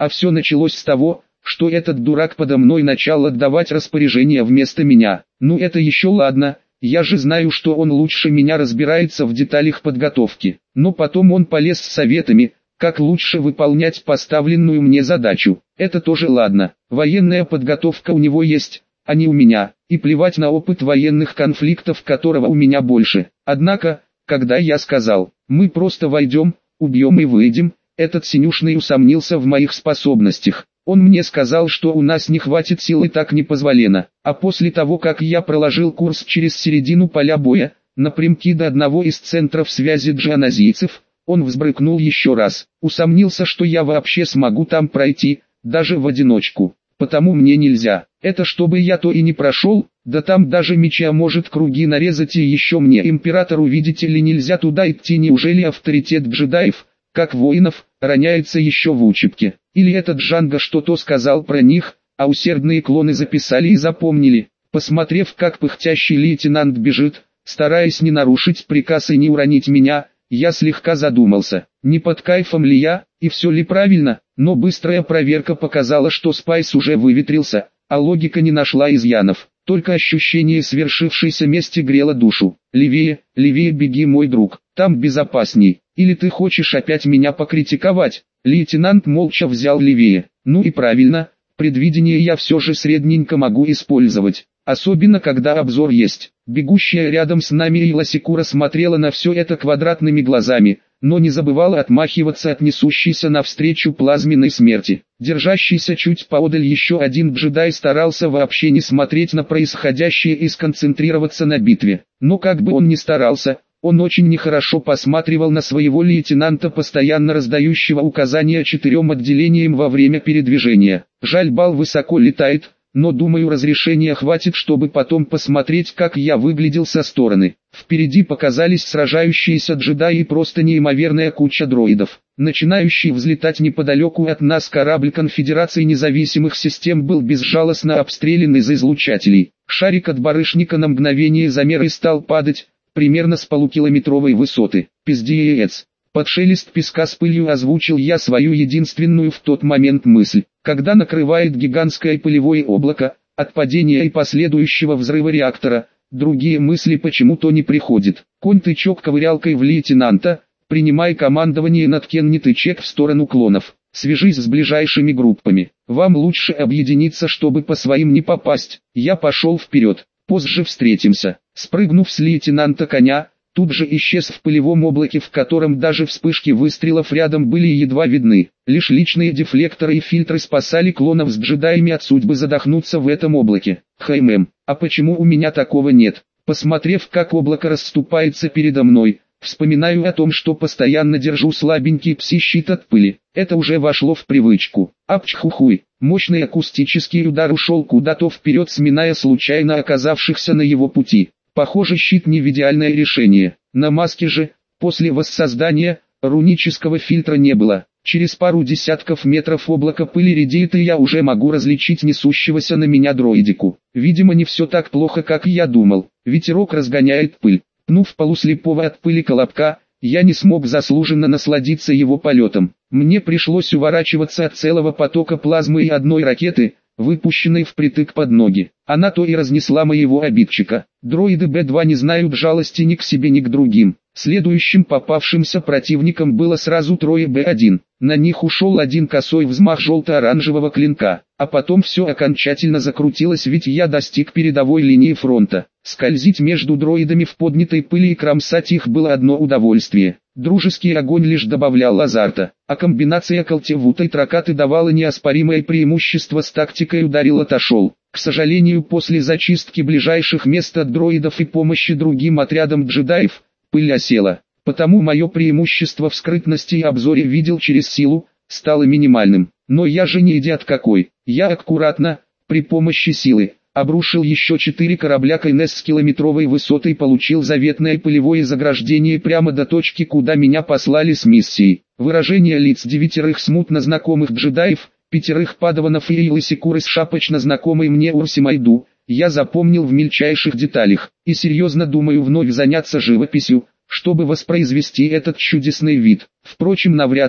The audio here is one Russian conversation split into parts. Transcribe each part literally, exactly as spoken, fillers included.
А все началось с того, что этот дурак подо мной начал отдавать распоряжения вместо меня. Ну это еще ладно, я же знаю, что он лучше меня разбирается в деталях подготовки. Но потом он полез с советами, как лучше выполнять поставленную мне задачу. Это тоже ладно, военная подготовка у него есть, а не у меня, и плевать на опыт военных конфликтов, которого у меня больше. Однако, когда я сказал, мы просто войдем, убьем и выйдем, этот синюшный усомнился в моих способностях. Он мне сказал, что у нас не хватит сил и так непозволено. А после того, как я проложил курс через середину поля боя, напрямки до одного из центров связи джаназийцев, он взбрыкнул еще раз. Усомнился, что я вообще смогу там пройти, даже в одиночку. Потому мне нельзя. Это чтобы я то и не прошел, да там даже меча может круги нарезать, и еще мне, императору, видите ли, нельзя туда идти. Неужели авторитет джедаев, как воинов, роняется еще в учебке? Или этот Джанго что-то сказал про них, а усердные клоны записали и запомнили? Посмотрев, как пыхтящий лейтенант бежит, стараясь не нарушить приказ и не уронить меня, я слегка задумался, не под кайфом ли я, и все ли правильно, но быстрая проверка показала, что Спайс уже выветрился, а логика не нашла изъянов. Только ощущение свершившейся мести грело душу. «Левее, левее беги, мой друг, там безопасней. Или ты хочешь опять меня покритиковать?» Лейтенант молча взял левее. «Ну и правильно, предвидение я все же средненько могу использовать. Особенно когда обзор есть». Бегущая рядом с нами Эйла Секура смотрела на все это квадратными глазами, но не забывала отмахиваться от несущейся навстречу плазменной смерти. Держащийся чуть поодаль еще один джедай старался вообще не смотреть на происходящее и сконцентрироваться на битве. Но как бы он ни старался, он очень нехорошо посматривал на своего лейтенанта, постоянно раздающего указания четырем отделениям во время передвижения. Жаль, бал высоко летает, но думаю, разрешения хватит, чтобы потом посмотреть, как я выглядел со стороны. Впереди показались сражающиеся джедаи и просто неимоверная куча дроидов. Начинающий взлетать неподалеку от нас корабль Конфедерации независимых систем был безжалостно обстрелян из излучателей. Шарик от барышника на мгновение замер и стал падать, примерно с полукилометровой высоты. Пиздец. Под шелест песка с пылью озвучил я свою единственную в тот момент мысль. Когда накрывает гигантское пылевое облако, от падения и последующего взрыва реактора, другие мысли почему-то не приходят. Конь-тычок ковырялкой в лейтенанта, принимай командование над Кенни-тычек в сторону клонов. Свяжись с ближайшими группами. Вам лучше объединиться, чтобы по своим не попасть. Я пошел вперед. Позже встретимся. Спрыгнув с лейтенанта коня, тут же исчез в пылевом облаке, в котором даже вспышки выстрелов рядом были едва видны. Лишь личные дефлекторы и фильтры спасали клонов с джедаями от судьбы задохнуться в этом облаке. Хм, а почему у меня такого нет? Посмотрев, как облако расступается передо мной, вспоминаю о том, что постоянно держу слабенький пси-щит от пыли. Это уже вошло в привычку. Апчхухуй. Мощный акустический удар ушел куда-то вперед, сминая случайно оказавшихся на его пути. Похоже, щит не в идеальное решение. На маске же, после воссоздания, рунического фильтра не было. Через пару десятков метров облако пыли редеет, и я уже могу различить несущегося на меня дроидику. Видимо, не все так плохо, как я думал. Ветерок разгоняет пыль. Пнув полуслепого от пыли колобка, я не смог заслуженно насладиться его полетом. Мне пришлось уворачиваться от целого потока плазмы и одной ракеты, выпущенной впритык под ноги. Она то и разнесла моего обидчика. Дроиды бэ два не знают жалости ни к себе, ни к другим. Следующим попавшимся противником было сразу трое бэ один. На них ушел один косой взмах желто-оранжевого клинка. А потом все окончательно закрутилось, ведь я достиг передовой линии фронта. Скользить между дроидами в поднятой пыли и кромсать их было одно удовольствие. Дружеский огонь лишь добавлял азарта, а комбинация колтевута и тракаты давала неоспоримое преимущество с тактикой «ударил, отошел». К сожалению, после зачистки ближайших мест от дроидов и помощи другим отрядам джедаев, пыль осела. Потому мое преимущество в скрытности и обзоре видел через силу, стало минимальным. Но я же не идиот какой. Я аккуратно, при помощи силы, обрушил еще четыре корабля КНС с километровой высоты и получил заветное пылевое заграждение прямо до точки, куда меня послали с миссией. Выражение лиц девятерых смутно знакомых джедаев, пятерых падаванов и Эйлы Секуры с шапочно знакомой мне Урси Майду, я запомнил в мельчайших деталях, и серьезно думаю вновь заняться живописью, чтобы воспроизвести этот чудесный вид. Впрочем, навряд ли.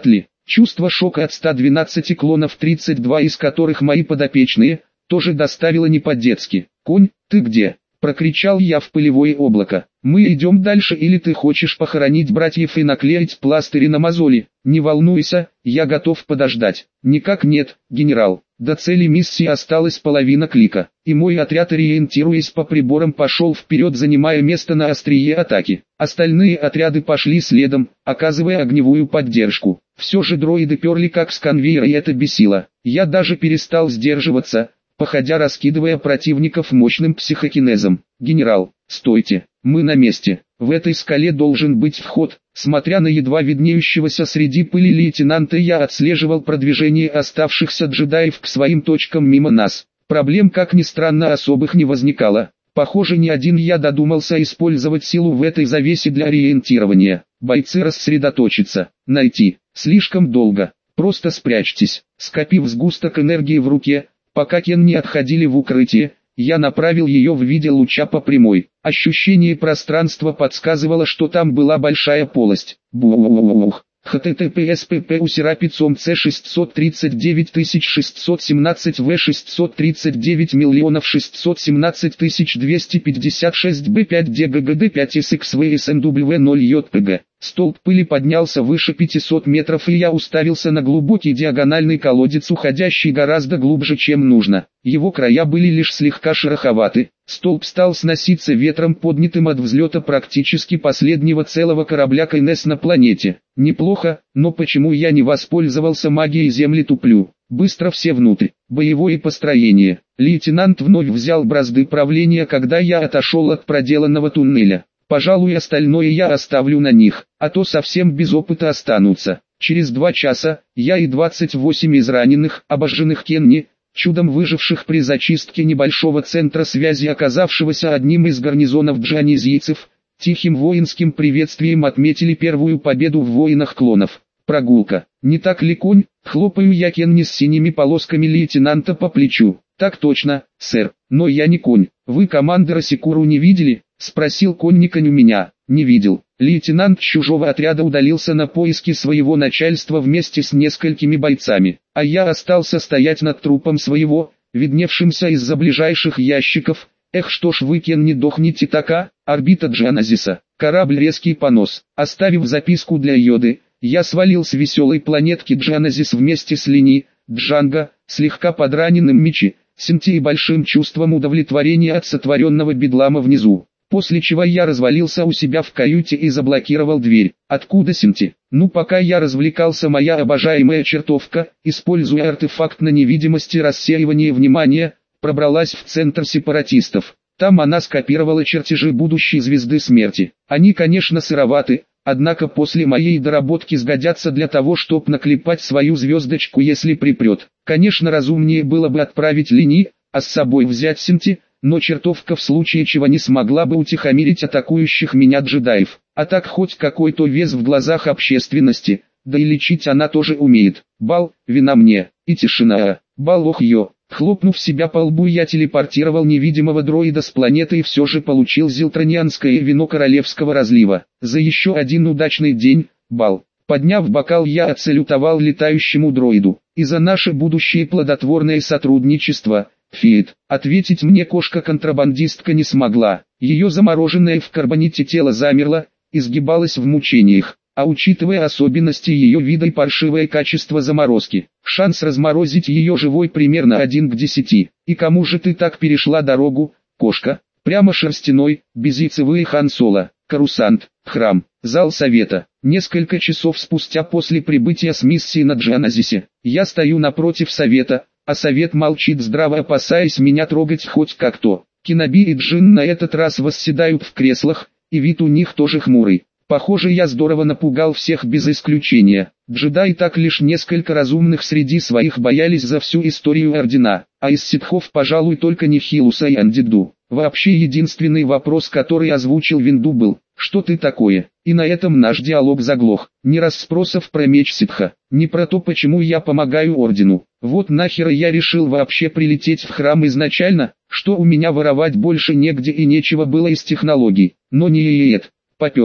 Чувство шока от ста двенадцати клонов, тридцать два из которых мои подопечные, тоже доставило не по-детски. «Конь, ты где?» – прокричал я в пылевое облако. «Мы идем дальше или ты хочешь похоронить братьев и наклеить пластыри на мозоли?» «Не волнуйся, я готов подождать». «Никак нет, генерал. До цели миссии осталась половина клика, и мой отряд, ориентируясь по приборам, пошел вперед, занимая место на острие атаки. Остальные отряды пошли следом, оказывая огневую поддержку. Все же дроиды перли как с конвейера, и это бесило. Я даже перестал сдерживаться, походя раскидывая противников мощным психокинезом. «Генерал, стойте, мы на месте. В этой скале должен быть вход». Смотря на едва виднеющегося среди пыли лейтенанта, я отслеживал продвижение оставшихся джедаев к своим точкам мимо нас. Проблем, как ни странно, особых не возникало. Похоже, не один я додумался использовать силу в этой завесе для ориентирования. Бойцы рассредоточатся. Найти. Слишком долго. Просто спрячьтесь. Скопив сгусток энергии в руке, пока Кен не отходили в укрытие, я направил ее в виде луча по прямой. Ощущение пространства подсказывало, что там была большая полость. Бух. https pp усерапицом c шестьсот тридцать девять тысяч шестьсот семнадцать в шестьсот тридцать девять миллионов шестьсот семнадцать тысяч двести пятьдесят шесть b пять dggd пять sxvsnw ноль jpg. Столб пыли поднялся выше пятисот метров, и я уставился на глубокий диагональный колодец, уходящий гораздо глубже, чем нужно. Его края были лишь слегка шероховаты. Столб стал сноситься ветром, поднятым от взлета практически последнего целого корабля КНС на планете. Неплохо, но почему я не воспользовался магией земли? Туплю. Быстро все внутрь. Боевое построение. Лейтенант вновь взял бразды правления, когда я отошел от проделанного туннеля. Пожалуй, остальное я оставлю на них, а то совсем без опыта останутся. Через два часа, я и двадцать восемь из раненых, обожженных Кенни, чудом выживших при зачистке небольшого центра связи, оказавшегося одним из гарнизонов джанизийцев, тихим воинским приветствием отметили первую победу в войнах клонов. Прогулка. Не так ли, конь? Хлопаю я Кенни с синими полосками лейтенанта по плечу. Так точно, сэр, но я не конь. Вы командира Секуру не видели? Спросил конниконь у меня. Не видел. Лейтенант чужого отряда удалился на поиски своего начальства вместе с несколькими бойцами, а я остался стоять над трупом своего, видневшимся из-за ближайших ящиков. Эх, что ж вы, Кен, не дохните така? Орбита Джаназиса. Корабль резкий понос. Оставив записку для Йоды, я свалил с веселой планетки Джаназис вместе с Лини, Джанго, слегка подраненным Мичи, Синти и большим чувством удовлетворения от сотворенного бедлама внизу. После чего я развалился у себя в каюте и заблокировал дверь. Откуда Синти? Ну, пока я развлекался, моя обожаемая чертовка, используя артефакт на невидимости рассеивания внимания, пробралась в центр сепаратистов. Там она скопировала чертежи будущей звезды смерти. Они, конечно, сыроваты, однако после моей доработки сгодятся для того, чтобы наклепать свою звездочку, если припрет. Конечно, разумнее было бы отправить Лини, а с собой взять Синти, но чертовка в случае чего не смогла бы утихомирить атакующих меня джедаев. А так хоть какой-то вес в глазах общественности, да и лечить она тоже умеет. Бал, вина мне, и тишина. Бал, ох ё. Хлопнув себя по лбу, я телепортировал невидимого дроида с планеты и все же получил зилтронианское вино королевского разлива. За еще один удачный день, бал. Подняв бокал, я отсалютовал летающему дроиду. И за наше будущее плодотворное сотрудничество, Фиет. Ответить мне кошка-контрабандистка не смогла. Ее замороженное в карбоните тело замерло, изгибалось в мучениях. А учитывая особенности ее вида и паршивое качество заморозки, шанс разморозить ее живой примерно один к десяти. И кому же ты так перешла дорогу, кошка? Прямо шерстяной, безяйцевый Хан Соло, Карусант, храм, зал совета. Несколько часов спустя после прибытия с миссии на Джаназисе, я стою напротив совета, а совет молчит, здраво опасаясь меня трогать хоть как-то. Киноби и Джин на этот раз восседают в креслах, и вид у них тоже хмурый. Похоже, я здорово напугал всех без исключения. Джедаи так лишь несколько разумных среди своих боялись за всю историю Ордена, а из ситхов, пожалуй, только Нихилуса и Андиду. Вообще единственный вопрос, который озвучил Винду, был: «Что ты такое?» И на этом наш диалог заглох. Ни расспросов про меч ситха, ни про то, почему я помогаю Ордену. Вот нахера я решил вообще прилететь в храм изначально, что у меня воровать больше негде и нечего было из технологий. Но не ед. Поперся.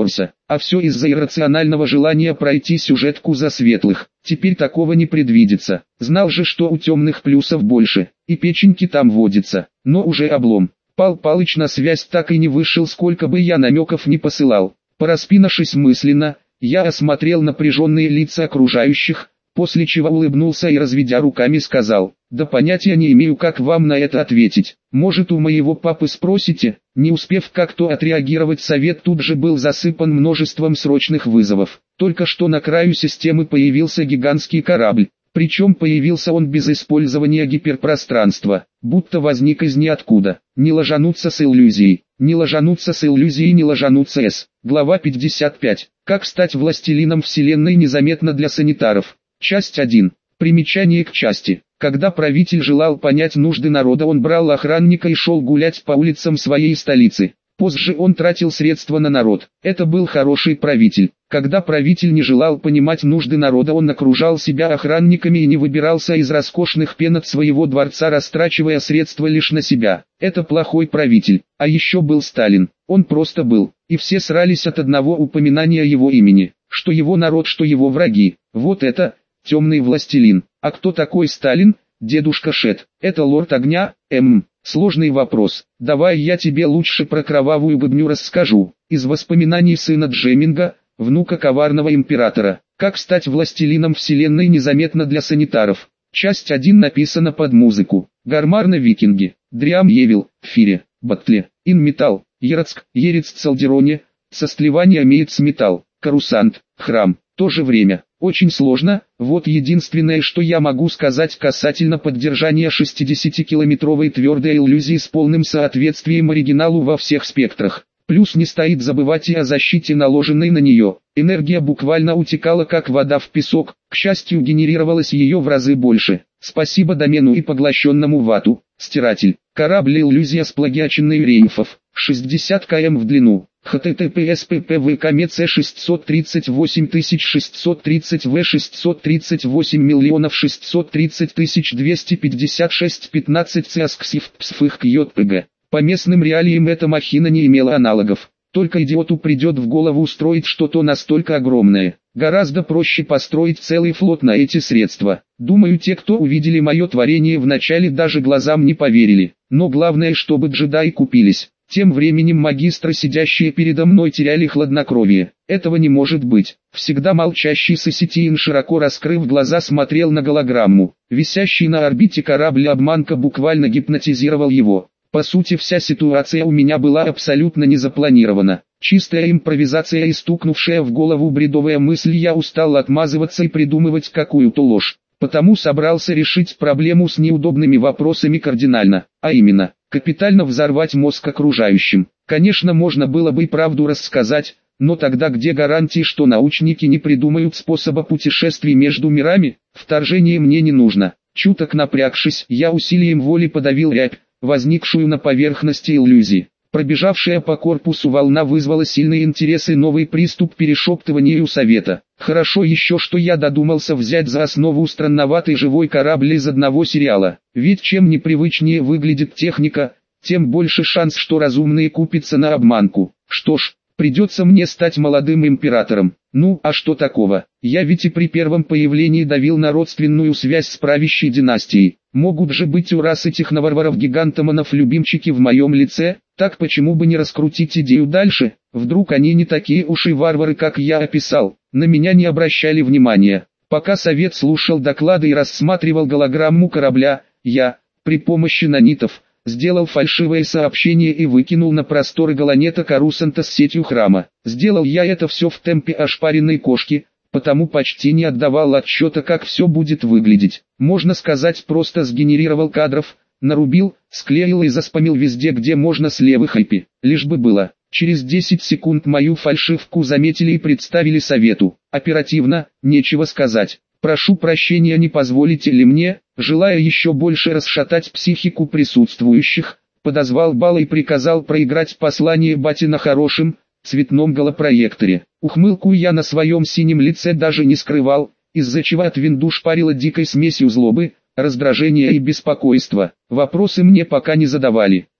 А все из-за иррационального желания пройти сюжетку за светлых. Теперь такого не предвидится. Знал же, что у темных плюсов больше, и печеньки там водится. Но уже облом. Пал Палыч на связь так и не вышел, сколько бы я намеков не посылал. Пораспинавшись мысленно, я осмотрел напряженные лица окружающих, после чего улыбнулся и, разведя руками, сказал: «Да понятия не имею, как вам на это ответить. Может, у моего папы спросите?» Не успев как-то отреагировать, совет тут же был засыпан множеством срочных вызовов. Только что на краю системы появился гигантский корабль. Причем появился он без использования гиперпространства, будто возник из ниоткуда. Не ложануться с иллюзией, не ложануться с иллюзией, не ложануться с. Глава пятьдесят пять. Как стать властелином вселенной незаметно для санитаров. Часть один. Примечание к части. Когда правитель желал понять нужды народа, он брал охранника и шел гулять по улицам своей столицы. Позже он тратил средства на народ. Это был хороший правитель. Когда правитель не желал понимать нужды народа, он окружал себя охранниками и не выбирался из роскошных пенат своего дворца, растрачивая средства лишь на себя. Это плохой правитель. А еще был Сталин. Он просто был. И все срались от одного упоминания его имени. Что его народ, что его враги. Вот это темный властелин. А кто такой Сталин? Дедушка Шет. Это лорд огня? Эм. Сложный вопрос. Давай я тебе лучше про кровавую быбню расскажу. Из воспоминаний сына Джеминга, внука коварного императора. Как стать властелином вселенной незаметно для санитаров. Часть один написана под музыку. Гармарна Викинги. Дриам Евил, Фире, Батле, Ин Металл, Ерацк, Ерец Цалдероне, Состлевание Меец Металл, Карусант, Храм. То же время. Очень сложно, вот единственное, что я могу сказать касательно поддержания шестидесятикилометровой твердой иллюзии с полным соответствием оригиналу во всех спектрах. Плюс не стоит забывать и о защите, наложенной на нее. Энергия буквально утекала как вода в песок, к счастью, генерировалось ее в разы больше. Спасибо домену и поглощенному вату. Стиратель. Корабль иллюзия сплагиаченный рейфов. шестьдесят километров в длину. https ppvkmec шестьсот тридцать восемь тысяч шестьсот тридцать в шестьсот тридцать восемь миллионов шестьсот тридцать тысяч двести пятьдесят шесть пятнадцать цасксив псфых кьотпг. По местным реалиям эта махина не имела аналогов. Только идиоту придет в голову устроить что-то настолько огромное. Гораздо проще построить целый флот на эти средства. Думаю, те, кто увидели мое творение, вначале даже глазам не поверили. Но главное, чтобы джедаи купились. Тем временем магистры, сидящие передо мной, теряли хладнокровие. Этого не может быть. Всегда молчащий Сосетиин, широко раскрыв глаза, смотрел на голограмму. Висящий на орбите корабль-обманка буквально гипнотизировал его. По сути, вся ситуация у меня была абсолютно не запланирована. Чистая импровизация и стукнувшая в голову бредовая мысль. Я устал отмазываться и придумывать какую-то ложь. Потому собрался решить проблему с неудобными вопросами кардинально, а именно, капитально взорвать мозг окружающим. Конечно, можно было бы и правду рассказать, но тогда где гарантии, что научники не придумают способа путешествий между мирами? Вторжение мне не нужно. Чуток напрягшись, я усилием воли подавил рябь, возникшую на поверхности иллюзии. Пробежавшая по корпусу волна вызвала сильный интерес и новый приступ перешептывания у совета. Хорошо еще, что я додумался взять за основу странноватый живой корабль из одного сериала. Ведь чем непривычнее выглядит техника, тем больше шанс, что разумные купятся на обманку. Что ж, придется мне стать молодым императором. Ну, а что такого? Я ведь и при первом появлении давил на родственную связь с правящей династией. Могут же быть у расы техноварваров-гигантоманов любимчики в моем лице, так почему бы не раскрутить идею дальше? Вдруг они не такие уж и варвары, как я описал. На меня не обращали внимания. Пока совет слушал доклады и рассматривал голограмму корабля, я, при помощи нанитов, сделал фальшивое сообщение и выкинул на просторы Галанета Карусанта с сетью храма. Сделал я это все в темпе ошпаренной кошки, потому почти не отдавал отчета, как все будет выглядеть. Можно сказать, просто сгенерировал кадров, нарубил, склеил и заспамил везде, где можно с левых ай пи, лишь бы было. Через десять секунд мою фальшивку заметили и представили совету. Оперативно, нечего сказать. Прошу прощения, не позволите ли мне, желая еще больше расшатать психику присутствующих, подозвал Бала и приказал проиграть послание бате на хорошем, цветном голопроекторе. Ухмылку я на своем синем лице даже не скрывал, из-за чего от винду шпарило дикой смесью злобы, раздражения и беспокойства. Вопросы мне пока не задавали.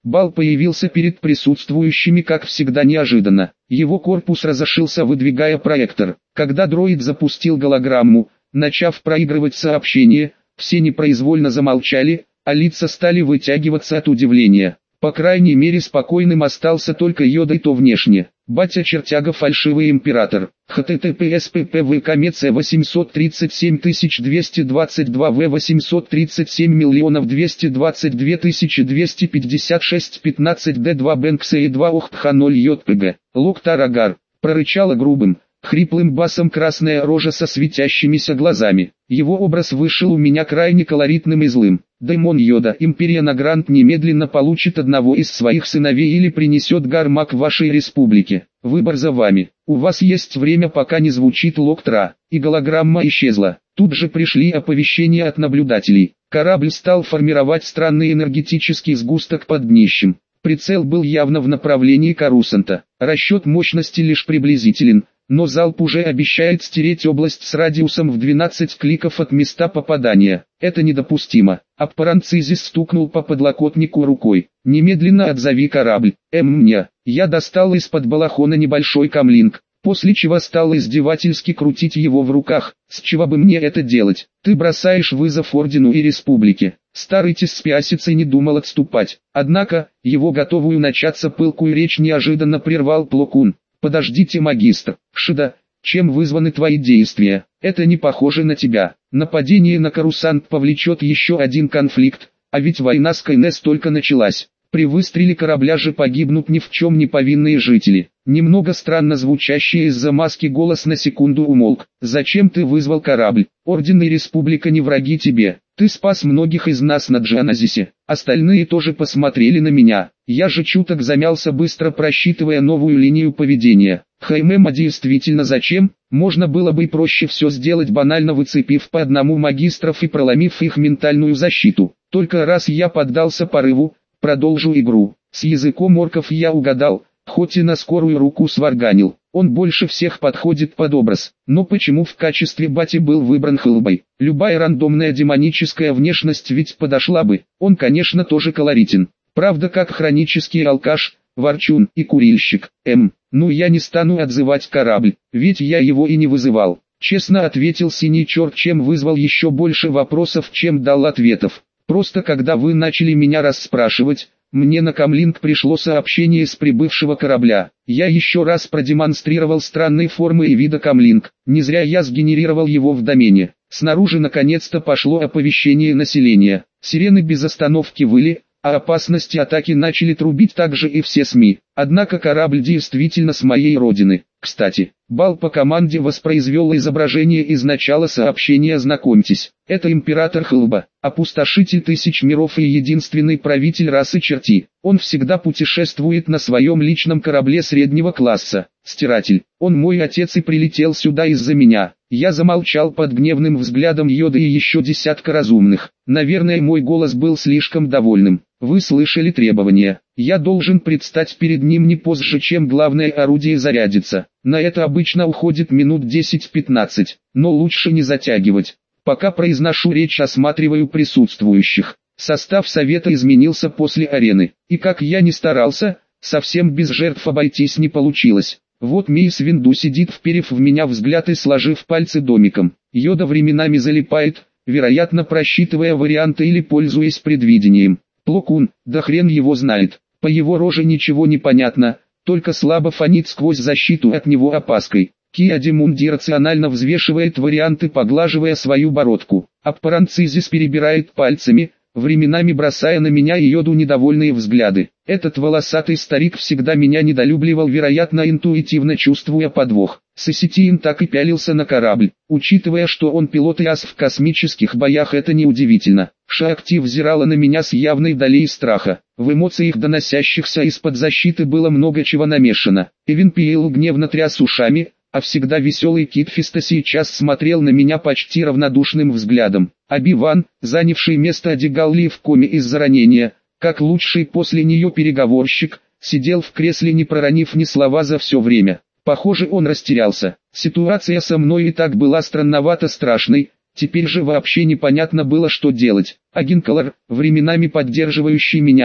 Бал появился перед присутствующими как всегда неожиданно. Его корпус разошелся, выдвигая проектор. Когда дроид запустил голограмму, начав проигрывать сообщение, все непроизвольно замолчали, а лица стали вытягиваться от удивления. По крайней мере спокойным остался только Йода, и то внешне. Батя чертяга фальшивый император. https ppvk меце восемьсот тридцать семь тысяч двести двадцать два в восемьсот тридцать семь миллионов двести двадцать две тысячи двести пятьдесят шесть пятнадцать д два бэнкса и два охтха ноль йпг. Локтарагар. Прорычала грубым, хриплым басом красная рожа со светящимися глазами. Его образ вышел у меня крайне колоритным и злым. Демон Йода, Империя Награнт немедленно получит одного из своих сыновей или принесет гармак вашей республике. Выбор за вами. У вас есть время, пока не звучит Локтра. И голограмма исчезла. Тут же пришли оповещения от наблюдателей. Корабль стал формировать странный энергетический сгусток под днищем. Прицел был явно в направлении Корусанта. Расчет мощности лишь приблизителен, но залп уже обещает стереть область с радиусом в двенадцать кликов от места попадания. Это недопустимо. Аппаранцизис стукнул по подлокотнику рукой. «Немедленно отзови корабль». «Эм, мне». Я достал из-под балахона небольшой камлинг, после чего стал издевательски крутить его в руках. «С чего бы мне это делать? Ты бросаешь вызов Ордену и Республике». Старый Теспиасец и не думал отступать. Однако, его готовую начаться пылкую речь неожиданно прервал Пло Кун. «Подождите, магистр. Шида, чем вызваны твои действия? Это не похоже на тебя. Нападение на Корусант повлечет еще один конфликт, а ведь война с Кайнес только началась. При выстреле корабля же погибнут ни в чем не повинные жители». Немного странно звучащий из-за маски голос на секунду умолк. «Зачем ты вызвал корабль? Орден и Республика не враги тебе. Ты спас многих из нас на Джаназисе». Остальные тоже посмотрели на меня. Я же чуток замялся, быстро просчитывая новую линию поведения. Хаймем, а действительно зачем? Можно было бы и проще все сделать, банально выцепив по одному магистров и проломив их ментальную защиту. Только раз я поддался порыву, продолжу игру. С языком орков я угадал, хоть и на скорую руку сварганил. Он больше всех подходит под образ. Но почему в качестве бати был выбран Хелбой? Любая рандомная демоническая внешность ведь подошла бы. Он, конечно, тоже колоритен. Правда, как хронический алкаш, ворчун и курильщик. Эм, ну я не стану отзывать корабль, ведь я его и не вызывал. Честно ответил синий черт, чем вызвал еще больше вопросов, чем дал ответов. Просто когда вы начали меня расспрашивать, мне на камлинг пришло сообщение с прибывшего корабля. Я еще раз продемонстрировал странные формы и вида камлинг. Не зря я сгенерировал его в домене. Снаружи наконец-то пошло оповещение населения. Сирены без остановки выли, а опасности атаки начали трубить также и все СМИ. Однако корабль действительно с моей родины. Кстати, Бал по команде воспроизвел изображение из начала сообщения. Знакомьтесь, это император Хелба, опустошитель тысяч миров и единственный правитель расы черти. Он всегда путешествует на своем личном корабле среднего класса. Стиратель. Он мой отец и прилетел сюда из-за меня. Я замолчал под гневным взглядом Йоды и еще десятка разумных. Наверное, мой голос был слишком довольным. Вы слышали требования. Я должен предстать перед ним не позже, чем главное орудие зарядится. На это обычно уходит минут десять-пятнадцать, но лучше не затягивать. Пока произношу речь, осматриваю присутствующих. Состав совета изменился после арены, и как я ни старался, совсем без жертв обойтись не получилось. Вот Мейс Винду сидит, вперев в меня взгляд и сложив пальцы домиком. Йода временами залипает, вероятно просчитывая варианты или пользуясь предвидением. Пло Кун, да хрен его знает. По его роже ничего не понятно, только слабо фонит сквозь защиту от него опаской. Киадимунди рационально взвешивает варианты, поглаживая свою бородку. Аппаранцизис перебирает пальцами, временами бросая на меня и Йоду недовольные взгляды. Этот волосатый старик всегда меня недолюбливал, вероятно интуитивно чувствуя подвох. Сеситиин так и пялился на корабль. Учитывая, что он пилот и ас в космических боях, это неудивительно. Шаакти взирала на меня с явной долей страха. В эмоциях, доносящихся из-под защиты, было много чего намешано. Эвин Пиэл гневно тряс ушами, а всегда веселый Кит Фиста сейчас смотрел на меня почти равнодушным взглядом. Оби-Ван, занявший место Адигалли в коме из-за ранения, как лучший после нее переговорщик, сидел в кресле, не проронив ни слова за все время. Похоже, он растерялся. Ситуация со мной и так была странновато страшной, теперь же вообще непонятно было, что делать. Агинкалар, временами поддерживающий меня,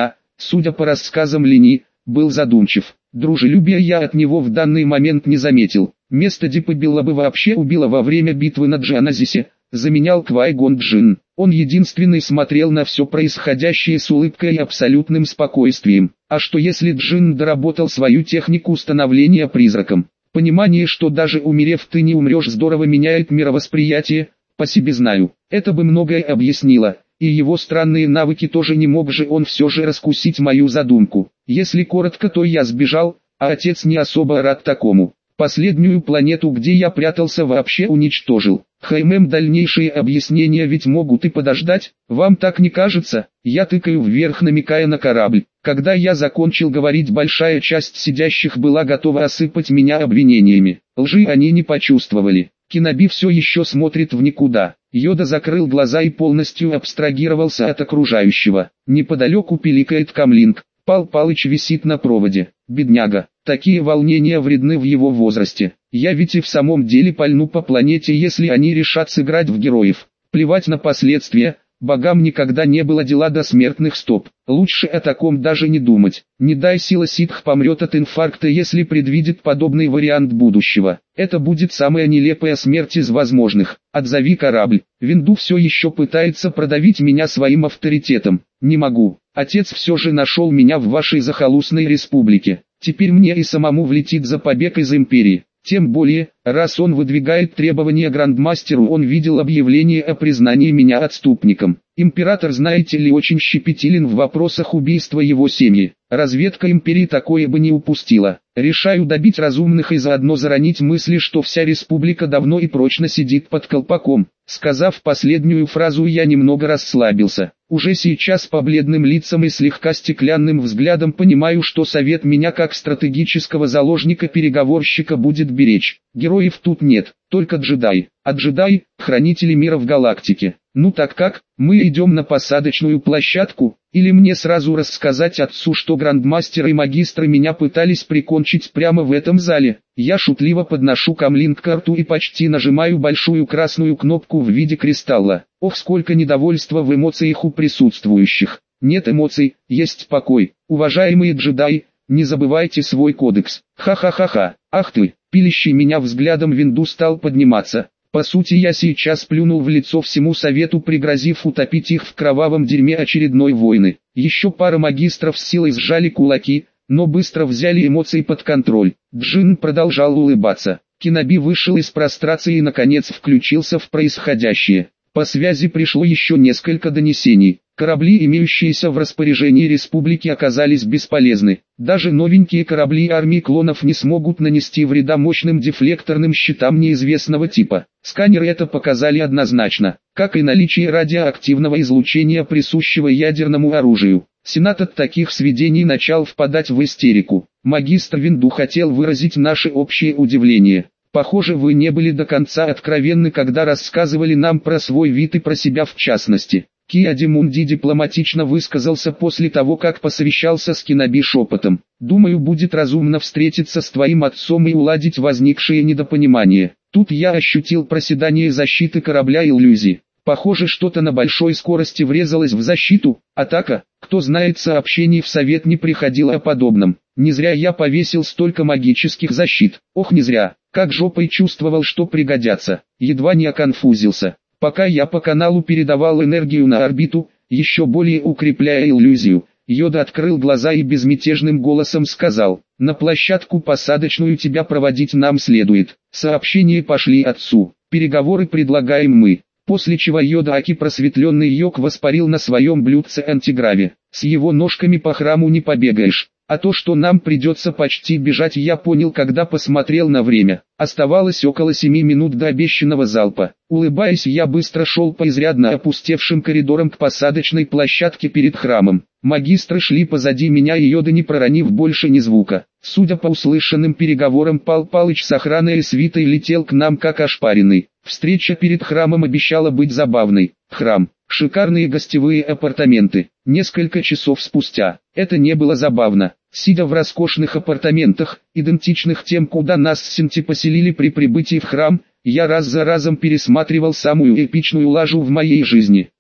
судя по рассказам Лени, был задумчив. Дружелюбия я от него в данный момент не заметил. Место Дипа Биллаба вообще убило во время битвы на Джаназисе, заменял Квай-Гон Джинн. Он единственный смотрел на все происходящее с улыбкой и абсолютным спокойствием. А что если Джинн доработал свою технику становления призраком? Понимание, что даже умерев ты не умрешь, здорово меняет мировосприятие, по себе знаю. Это бы многое объяснило. И его странные навыки тоже, не мог же он все же раскусить мою задумку. Если коротко, то я сбежал, а отец не особо рад такому. Последнюю планету, где я прятался, вообще уничтожил. Хаймем, дальнейшие объяснения ведь могут и подождать, вам так не кажется? Я тыкаю вверх, намекая на корабль. Когда я закончил говорить, большая часть сидящих была готова осыпать меня обвинениями. Лжи они не почувствовали. Киноби все еще смотрит в никуда. Йода закрыл глаза и полностью абстрагировался от окружающего. Неподалеку пиликает камлинг. Пал Палыч висит на проводе. Бедняга. Такие волнения вредны в его возрасте. Я ведь и в самом деле пальну по планете, если они решат сыграть в героев. Плевать на последствия. Богам никогда не было дела до смертных. Стоп. Лучше о таком даже не думать. Не дай сила, ситх помрет от инфаркта, если предвидит подобный вариант будущего. Это будет самая нелепая смерть из возможных. Отзови корабль. Винду все еще пытается продавить меня своим авторитетом. Не могу. Отец все же нашел меня в вашей захолустной республике. Теперь мне и самому влетит за побег из империи. Тем более, раз он выдвигает требования грандмастеру, он видел объявление о признании меня отступником. Император, знаете ли, очень щепетилен в вопросах убийства его семьи. Разведка империи такое бы не упустила. Решаю добить разумных и заодно заронить мысли, что вся республика давно и прочно сидит под колпаком. Сказав последнюю фразу, я немного расслабился. Уже сейчас по бледным лицам и слегка стеклянным взглядом понимаю, что совет меня как стратегического заложника-переговорщика будет беречь. Героев тут нет, только джедаи. А джедаи – хранители мира в галактике. Ну так как, мы идем на посадочную площадку, или мне сразу рассказать отцу, что грандмастеры и магистры меня пытались прикончить прямо в этом зале? Я шутливо подношу камлинг к рту и почти нажимаю большую красную кнопку в виде кристалла. Ох, сколько недовольства в эмоциях у присутствующих. Нет эмоций, есть покой. Уважаемые джедаи, не забывайте свой кодекс. Ха-ха-ха-ха. Ах ты, пилящий меня взглядом Винду стал подниматься. По сути, я сейчас плюнул в лицо всему совету, пригрозив утопить их в кровавом дерьме очередной войны. Еще пара магистров с силой сжали кулаки, но быстро взяли эмоции под контроль. Джин продолжал улыбаться. Киноби вышел из прострации и наконец включился в происходящее. По связи пришло еще несколько донесений. Корабли, имеющиеся в распоряжении республики, оказались бесполезны. Даже новенькие корабли армии клонов не смогут нанести вреда мощным дефлекторным щитам неизвестного типа. Сканеры это показали однозначно, как и наличие радиоактивного излучения, присущего ядерному оружию. Сенат от таких сведений начал впадать в истерику. Магистр Винду хотел выразить наше общее удивление. Похоже, вы не были до конца откровенны, когда рассказывали нам про свой вид и про себя в частности. Ки-Адимунди дипломатично высказался после того, как посовещался с Киноби шепотом. «Думаю, будет разумно встретиться с твоим отцом и уладить возникшее недопонимание». Тут я ощутил проседание защиты корабля иллюзии. Похоже, что-то на большой скорости врезалось в защиту. Атака, кто знает, сообщений в совет не приходило о подобном. Не зря я повесил столько магических защит. Ох, не зря. Как жопой чувствовал, что пригодятся. Едва не оконфузился. Пока я по каналу передавал энергию на орбиту, еще более укрепляя иллюзию, Йода открыл глаза и безмятежным голосом сказал: «На площадку посадочную тебя проводить нам следует». Сообщения пошли отцу. Переговоры предлагаем мы. После чего Йода Аки, просветленный йог, воспарил на своем блюдце антиграве. С его ножками по храму не побегаешь. А то, что нам придется почти бежать, я понял, когда посмотрел на время. Оставалось около семи минут до обещанного залпа. Улыбаясь, я быстро шел по изрядно опустевшим коридорам к посадочной площадке перед храмом. Магистры шли позади меня, и Йода, не проронив больше ни звука. Судя по услышанным переговорам, Пал Палыч с охраной и свитой летел к нам как ошпаренный. Встреча перед храмом обещала быть забавной. Храм. Шикарные гостевые апартаменты. Несколько часов спустя. Это не было забавно. Сидя в роскошных апартаментах, идентичных тем, куда нас с Синти поселили при прибытии в храм, я раз за разом пересматривал самую эпичную лажу в моей жизни.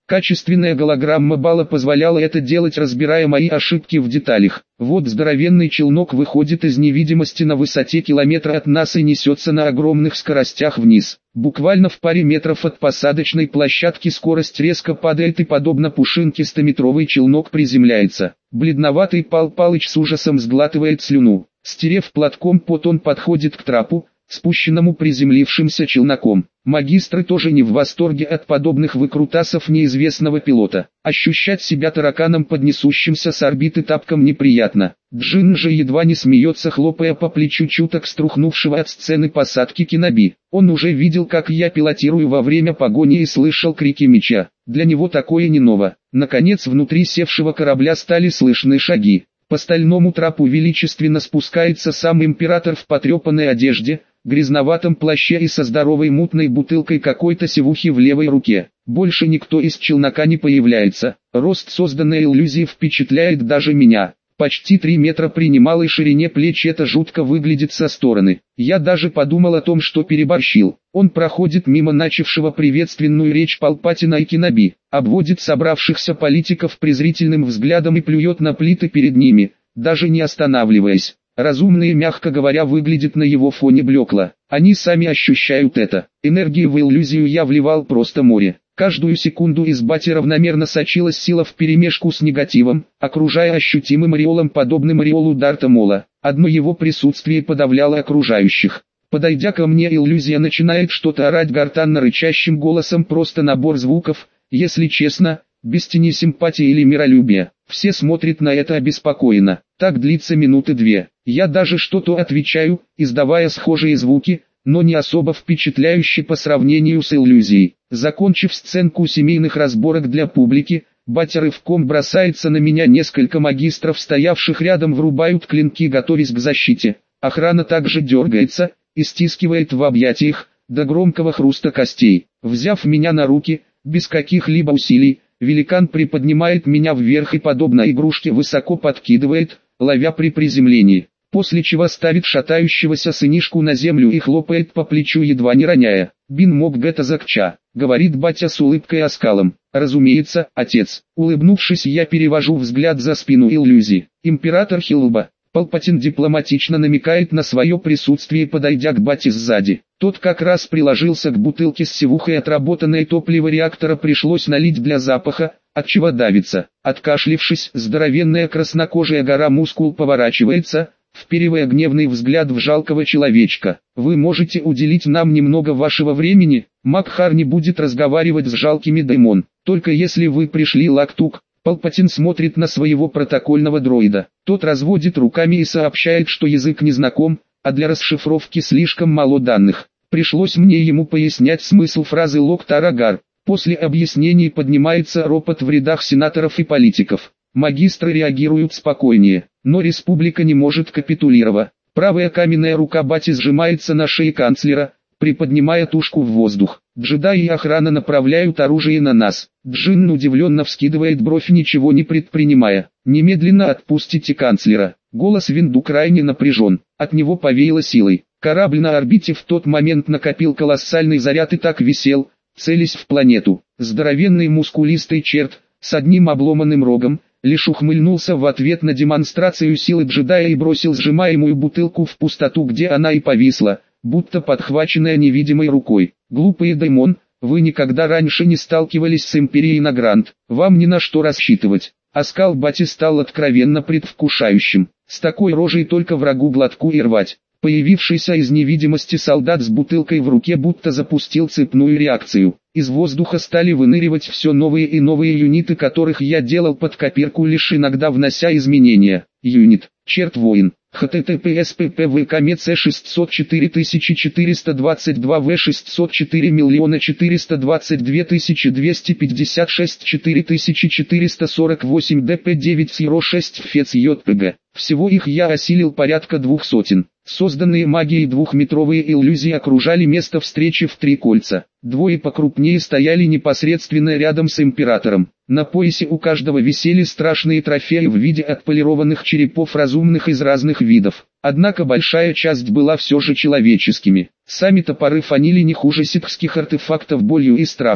Качественная голограмма Бала позволяла это делать, разбирая мои ошибки в деталях. Вот здоровенный челнок выходит из невидимости на высоте километра от нас и несется на огромных скоростях вниз. Буквально в паре метров от посадочной площадки скорость резко падает и подобно пушинке стометровый челнок приземляется. Бледноватый Пал Палыч с ужасом сглатывает слюну. Стерев платком пот, он подходит к трапу, спущенному приземлившимся челноком. Магистры тоже не в восторге от подобных выкрутасов неизвестного пилота. Ощущать себя тараканом, поднесущимся с орбиты тапком, неприятно. Джин же едва не смеется, хлопая по плечу чуток струхнувшего от сцены посадки Киноби. Он уже видел, как я пилотирую во время погони, и слышал крики меча. Для него такое не ново. Наконец, внутри севшего корабля стали слышны шаги. По стальному трапу величественно спускается сам император в потрепанной одежде, грязноватом плаще и со здоровой мутной бутылкой какой-то севухи в левой руке. Больше никто из челнока не появляется. Рост созданной иллюзии впечатляет даже меня. Почти три метра при немалой ширине плеч, это жутко выглядит со стороны. Я даже подумал о том, что переборщил. Он проходит мимо начавшего приветственную речь Палпатина и Киноби, обводит собравшихся политиков презрительным взглядом и плюет на плиты перед ними, даже не останавливаясь. Разумные, мягко говоря, выглядят на его фоне блекло. Они сами ощущают это. Энергии в иллюзию я вливал просто море. Каждую секунду из бати равномерно сочилась сила вперемешку с негативом, окружая ощутимым ореолом, подобным ореолу Дарта Мола. Одно его присутствие подавляло окружающих. Подойдя ко мне, иллюзия начинает что-то орать гортанно рычащим голосом, просто набор звуков, если честно, без тени симпатии или миролюбия. Все смотрят на это обеспокоенно. Так длится минуты две. Я даже что-то отвечаю, издавая схожие звуки, но не особо впечатляющий по сравнению с иллюзией. Закончив сценку семейных разборок для публики, батя рывком бросается на меня, несколько магистров, стоявших рядом, врубают клинки, готовясь к защите. Охрана также дергается и стискивает в объятиях, до громкого хруста костей. Взяв меня на руки, без каких-либо усилий, великан приподнимает меня вверх и, подобно игрушке, высоко подкидывает, ловя при приземлении. После чего ставит шатающегося сынишку на землю и хлопает по плечу, едва не роняя. «Бин мог гэта закча», — говорит батя с улыбкой и оскалом. «Разумеется, отец». Улыбнувшись, я перевожу взгляд за спину иллюзии. Император Хилба. Палпатин дипломатично намекает на свое присутствие, подойдя к бате сзади. Тот как раз приложился к бутылке с севухой. Отработанное топливо реактора пришлось налить для запаха, отчего давится. Откашлившись, здоровенная краснокожая гора мускул поворачивается, вперивая гневный взгляд в жалкого человечка. «Вы можете уделить нам немного вашего времени?» Макхар не будет разговаривать с жалкими, Даймон. «Только если вы пришли, Лактук». Палпатин смотрит на своего протокольного дроида. Тот разводит руками и сообщает, что язык не знаком, а для расшифровки слишком мало данных. Пришлось мне ему пояснять смысл фразы «Локтарагар». После объяснений поднимается ропот в рядах сенаторов и политиков. Магистры реагируют спокойнее, но республика не может капитулировать. Правая каменная рука бати сжимается на шее канцлера, приподнимая тушку в воздух. Джедаи и охрана направляют оружие на нас. Джин удивленно вскидывает бровь, ничего не предпринимая. «Немедленно отпустите канцлера». Голос Винду крайне напряжен. От него повеяло силой. Корабль на орбите в тот момент накопил колоссальный заряд и так висел, целясь в планету. Здоровенный мускулистый черт, с одним обломанным рогом, лишь ухмыльнулся в ответ на демонстрацию силы джедая и бросил сжимаемую бутылку в пустоту, где она и повисла, будто подхваченная невидимой рукой. «Глупый Даймон, вы никогда раньше не сталкивались с Империей Награнд, вам ни на что рассчитывать». Оскал бати стал откровенно предвкушающим. С такой рожей только врагу глотку и рвать. Появившийся из невидимости солдат с бутылкой в руке будто запустил цепную реакцию. Из воздуха стали выныривать все новые и новые юниты, которых я делал под копирку, лишь иногда внося изменения. Юнит, черт воин. https ppvkmec шестьсот четыре тысячи четыреста двадцать два в шестьсот четыре миллиона четыреста двадцать две тысячи двести пятьдесят шесть четыре тысячи четыреста сорок восемь дп девять шесть фец jpg. Всего их я осилил порядка двух сотен. Созданные магией двухметровые иллюзии окружали место встречи в три кольца. Двое покрупнее стояли непосредственно рядом с императором. На поясе у каждого висели страшные трофеи в виде отполированных черепов разумных из разных видов. Однако большая часть была все же человеческими. Сами топоры фанили не хуже ситхских артефактов болью и страхом.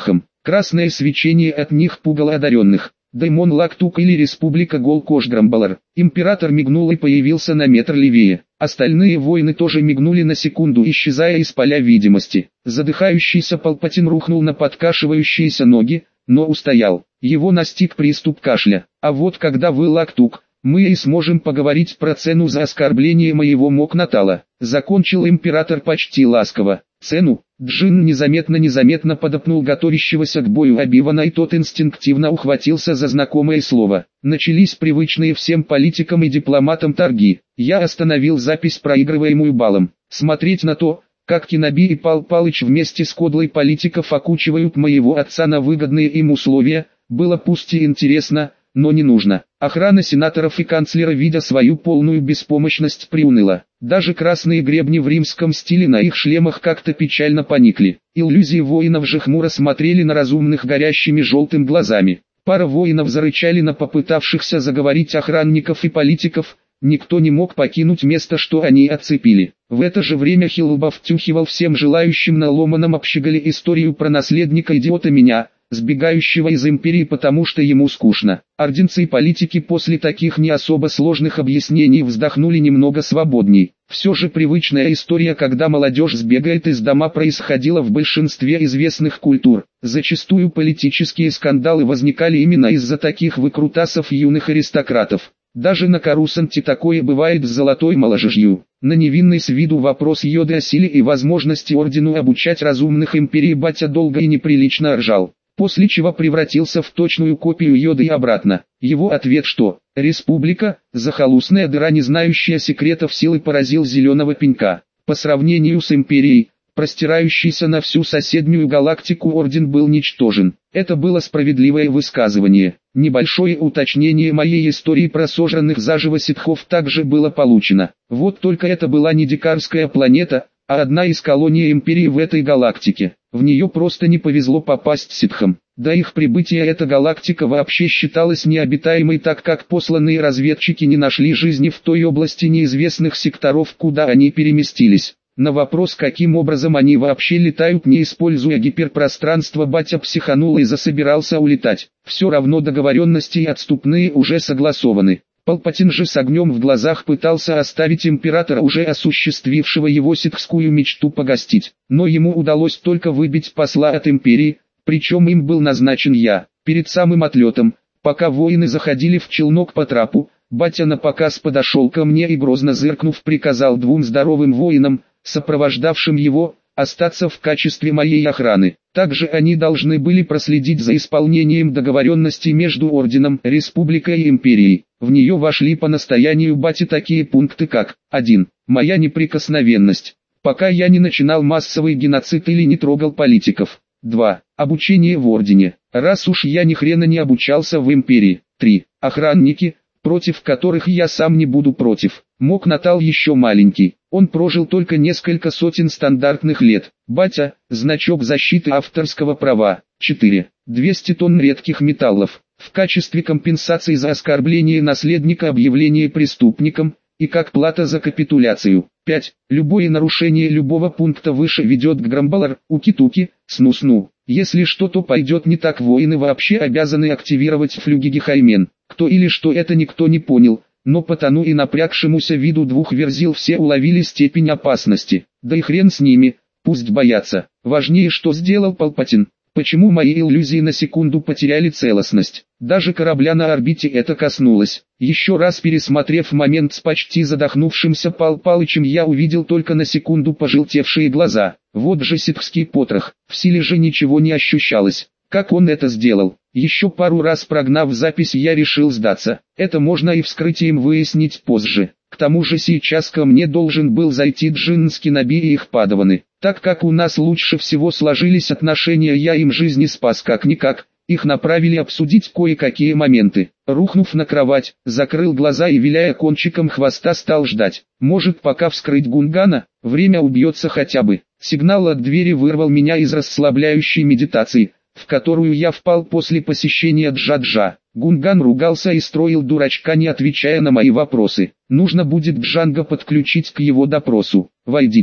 Красное свечение от них пугало одаренных. Даймон Лактук или Республика Голкош-Грамбалар. Император мигнул и появился на метр левее. Остальные воины тоже мигнули на секунду, исчезая из поля видимости. Задыхающийся Палпатин рухнул на подкашивающиеся ноги, но устоял. Его настиг приступ кашля. А вот когда вы, Лактук, мы и сможем поговорить про цену за оскорбление моего Мокнатала. Закончил император почти ласково. Цену? Джин незаметно-незаметно подопнул готовящегося к бою Оби-Вана, и тот инстинктивно ухватился за знакомое слово. Начались привычные всем политикам и дипломатам торги. Я остановил запись, проигрываемую балом. Смотреть на то, как Кеноби и Пал Палыч вместе с кодлой политиков окучивают моего отца на выгодные им условия, было пусть и интересно, но не нужно. Охрана сенаторов и канцлера, видя свою полную беспомощность, приуныла. Даже красные гребни в римском стиле на их шлемах как-то печально поникли. Иллюзии воинов же хмуро смотрели на разумных горящими желтым глазами. Пара воинов зарычали на попытавшихся заговорить охранников и политиков. Никто не мог покинуть место, что они оцепили. В это же время Хилба втюхивал всем желающим на ломаном общеголе историю про наследника-идиота меня, сбегающего из империи, потому что ему скучно. Орденцы и политики после таких не особо сложных объяснений вздохнули немного свободней. Все же привычная история, когда молодежь сбегает из дома, происходила в большинстве известных культур. Зачастую политические скандалы возникали именно из-за таких выкрутасов юных аристократов. Даже на Карусанте такое бывает с золотой молодежью. На невинный с виду вопрос Йоды о силе и возможности ордену обучать разумных империи батя долго и неприлично ржал, после чего превратился в точную копию Йоды и обратно. Его ответ что? Республика, захолустная дыра, не знающая секретов силы, поразил зеленого пенька. По сравнению с империей, простирающийся на всю соседнюю галактику, орден был ничтожен. Это было справедливое высказывание. Небольшое уточнение моей истории про сожранных заживо ситхов также было получено. Вот только это была не дикарская планета, а одна из колоний империи в этой галактике. В нее просто не повезло попасть ситхам. До их прибытия эта галактика вообще считалась необитаемой, так как посланные разведчики не нашли жизни в той области неизвестных секторов, куда они переместились. На вопрос, каким образом они вообще летают, не используя гиперпространство, батя психанул и засобирался улетать. Все равно договоренности и отступные уже согласованы. Палпатин же с огнем в глазах пытался оставить императора, уже осуществившего его ситхскую мечту, погостить. Но ему удалось только выбить посла от империи, причем им был назначен я. Перед самым отлетом, пока воины заходили в челнок по трапу, батя напоказ подошел ко мне и, грозно зыркнув, приказал двум здоровым воинам, сопровождавшим его, остаться в качестве моей охраны. Также они должны были проследить за исполнением договоренностей между Орденом, Республикой и Империей. В нее вошли по настоянию бати такие пункты как: один. Моя неприкосновенность, пока я не начинал массовый геноцид или не трогал политиков. два. Обучение в Ордене, раз уж я ни хрена не обучался в Империи. три. Охранники, против которых я сам не буду против. Мокнатал еще маленький, он прожил только несколько сотен стандартных лет. Батя, значок защиты авторского права. четыре. двести тонн редких металлов, в качестве компенсации за оскорбление наследника, объявление преступником, и как плата за капитуляцию. пять. Любое нарушение любого пункта выше ведет к Грамбалар, Уки-Туки, Сну-Сну. Если что-то пойдет не так, воины вообще обязаны активировать флюгигихаймен. Кто или что, это никто не понял, но по тону и напрягшемуся виду двух верзил все уловили степень опасности. Да и хрен с ними, пусть боятся. Важнее, что сделал Палпатин. Почему мои иллюзии на секунду потеряли целостность? Даже корабля на орбите это коснулось. Еще раз пересмотрев момент с почти задохнувшимся Пал Палычем, я увидел только на секунду пожелтевшие глаза. Вот же ситхский потрох, в силе же ничего не ощущалось. Как он это сделал? Еще пару раз прогнав запись, я решил сдаться. Это можно и вскрытием выяснить позже. К тому же сейчас ко мне должен был зайти Джин с Кеноби и их падаваны. Так как у нас лучше всего сложились отношения, я им жизни спас как-никак. Их направили обсудить кое-какие моменты. Рухнув на кровать, закрыл глаза и, виляя кончиком хвоста, стал ждать. Может, пока вскрыть Гунгана, время убьется хотя бы. Сигнал от двери вырвал меня из расслабляющей медитации, в которую я впал после посещения Джаджа. Гунган ругался и строил дурачка, не отвечая на мои вопросы. Нужно будет Джанго подключить к его допросу. «Войдите».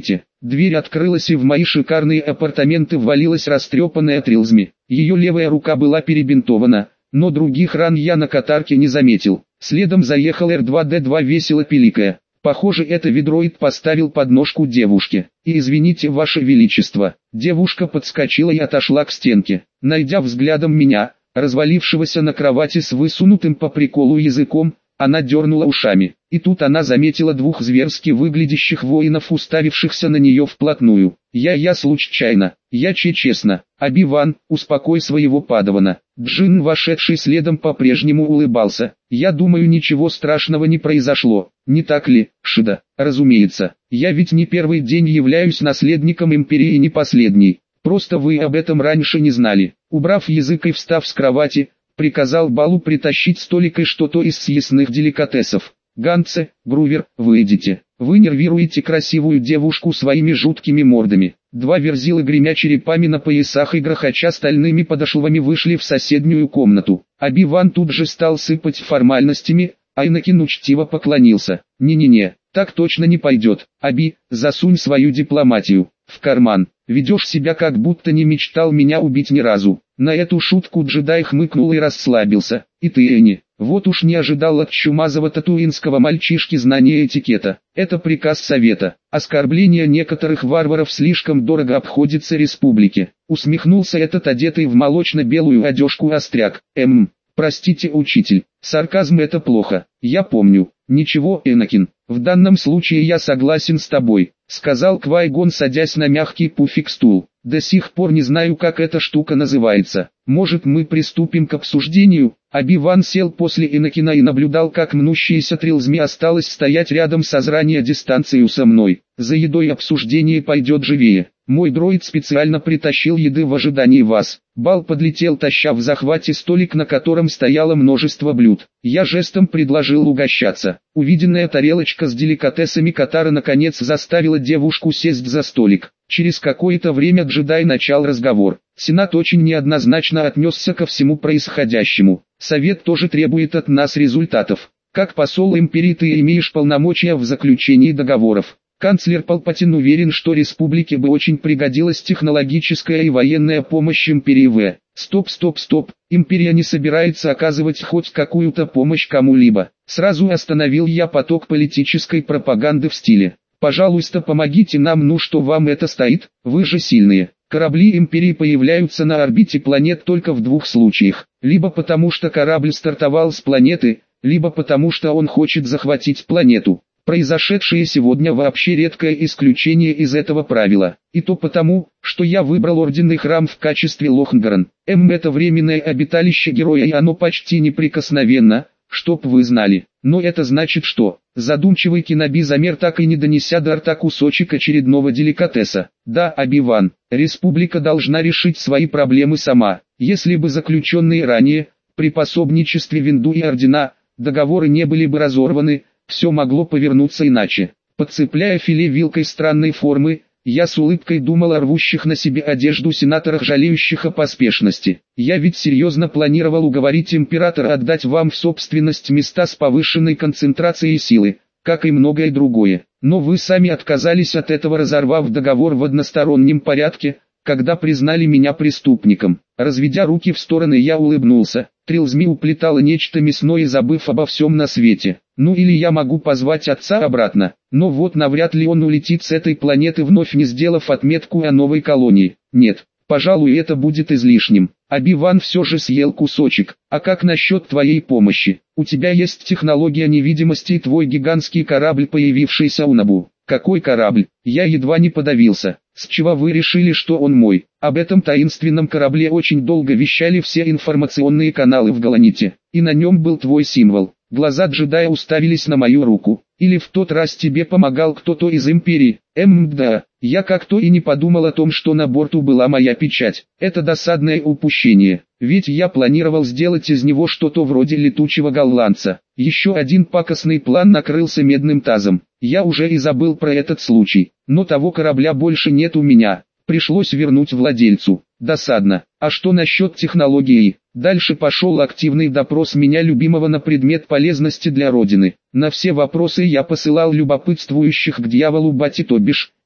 Дверь открылась, и в мои шикарные апартаменты ввалилась растрепанная Трилзми. Ее левая рука была перебинтована, но других ран я на катарке не заметил. Следом заехал эр два дэ два, весело пиликая. Похоже, это ведроид поставил подножку девушке. И извините, ваше величество. Девушка подскочила и отошла к стенке. Найдя взглядом меня, развалившегося на кровати с высунутым по приколу языком, она дернула ушами. И тут она заметила двух зверски выглядящих воинов, уставившихся на нее вплотную. Я я случайно, я че честно. Оби-Ван, успокой своего падавана. Джин, вошедший следом, по-прежнему улыбался. Я думаю, ничего страшного не произошло. Не так ли, Шида? Разумеется. Я ведь не первый день являюсь наследником империи и не последний. Просто вы об этом раньше не знали. Убрав язык и встав с кровати, приказал Балу притащить столик и что-то из съестных деликатесов. Ганце, Грувер, вы идите. Вы нервируете красивую девушку своими жуткими мордами. Два верзилы, гремя черепами на поясах и грохоча стальными подошвами, вышли в соседнюю комнату. Оби-Ван тут же стал сыпать формальностями, а Энакин учтиво поклонился. «Не-не-не, так точно не пойдет. Оби, засунь свою дипломатию в карман. Ведешь себя, как будто не мечтал меня убить ни разу». На эту шутку джедай хмыкнул и расслабился. «И ты, Энни, вот уж не ожидал от чумазого татуинского мальчишки знания этикета. Это приказ совета. Оскорбление некоторых варваров слишком дорого обходится республике». Усмехнулся этот одетый в молочно-белую одежку остряк. «Эм, простите, учитель, сарказм — это плохо, я помню». «Ничего, Энакин, в данном случае я согласен с тобой», — сказал Квай-Гон, садясь на мягкий пуфик-стул. «До сих пор не знаю, как эта штука называется. Может, мы приступим к обсуждению?» Оби-Ван сел после Энакина и наблюдал, как мнущаяся Трилзми осталась стоять рядом со зрания дистанцию со мной. «За едой обсуждение пойдет живее. Мой дроид специально притащил еды в ожидании вас». Бал подлетел, таща в захвате столик, на котором стояло множество блюд. Я жестом предложил угощаться. Увиденная тарелочка с деликатесами Катара наконец заставила девушку сесть за столик. Через какое-то время джедай начал разговор. Сенат очень неоднозначно отнесся ко всему происходящему. Совет тоже требует от нас результатов. Как посол империи ты имеешь полномочия в заключении договоров. Канцлер Палпатин уверен, что республике бы очень пригодилась технологическая и военная помощь империи В. Стоп, стоп, стоп. Империя не собирается оказывать хоть какую-то помощь кому-либо. Сразу остановил я поток политической пропаганды в стиле: «Пожалуйста, помогите нам, ну что вам это стоит, вы же сильные». Корабли империи появляются на орбите планет только в двух случаях. Либо потому что корабль стартовал с планеты, либо потому что он хочет захватить планету. Произошедшее сегодня вообще редкое исключение из этого правила. И то потому, что я выбрал Орденный храм в качестве Лохнгаран. М это временное обиталище героя, и оно почти неприкосновенно, чтоб вы знали. Но это значит что? Задумчивый Киноби замер, так и не донеся до рта кусочек очередного деликатеса. Да, Оби-Ван, республика должна решить свои проблемы сама. Если бы заключенные ранее, при пособничестве Винду и Ордена, договоры не были бы разорваны, все могло повернуться иначе. Подцепляя филе вилкой странной формы, я с улыбкой думал о рвущих на себе одежду сенаторах, жалеющих о поспешности. Я ведь серьезно планировал уговорить императора отдать вам в собственность места с повышенной концентрацией силы, как и многое другое. Но вы сами отказались от этого, разорвав договор в одностороннем порядке, когда признали меня преступником. Разведя руки в стороны, я улыбнулся. Трилзми уплетала нечто мясное, забыв обо всем на свете. Ну или я могу позвать отца обратно, но вот навряд ли он улетит с этой планеты, вновь не сделав отметку о новой колонии. Нет, пожалуй, это будет излишним. Оби-Ван все же съел кусочек. А как насчет твоей помощи? У тебя есть технология невидимости и твой гигантский корабль, появившийся у Набу. Какой корабль? Я едва не подавился. С чего вы решили, что он мой? Об этом таинственном корабле очень долго вещали все информационные каналы в Галаните. И на нем был твой символ. Глаза джедая уставились на мою руку. Или в тот раз тебе помогал кто-то из империи? Эм, да. Я как-то и не подумал о том, что на борту была моя печать. Это досадное упущение. Ведь я планировал сделать из него что-то вроде летучего голландца. Еще один пакостный план накрылся медным тазом. Я уже и забыл про этот случай. Но того корабля больше нет у меня. Пришлось вернуть владельцу. Досадно. А что насчет технологии? Дальше пошел активный допрос меня любимого на предмет полезности для Родины. На все вопросы я посылал любопытствующих к дьяволу Бати, то бишь,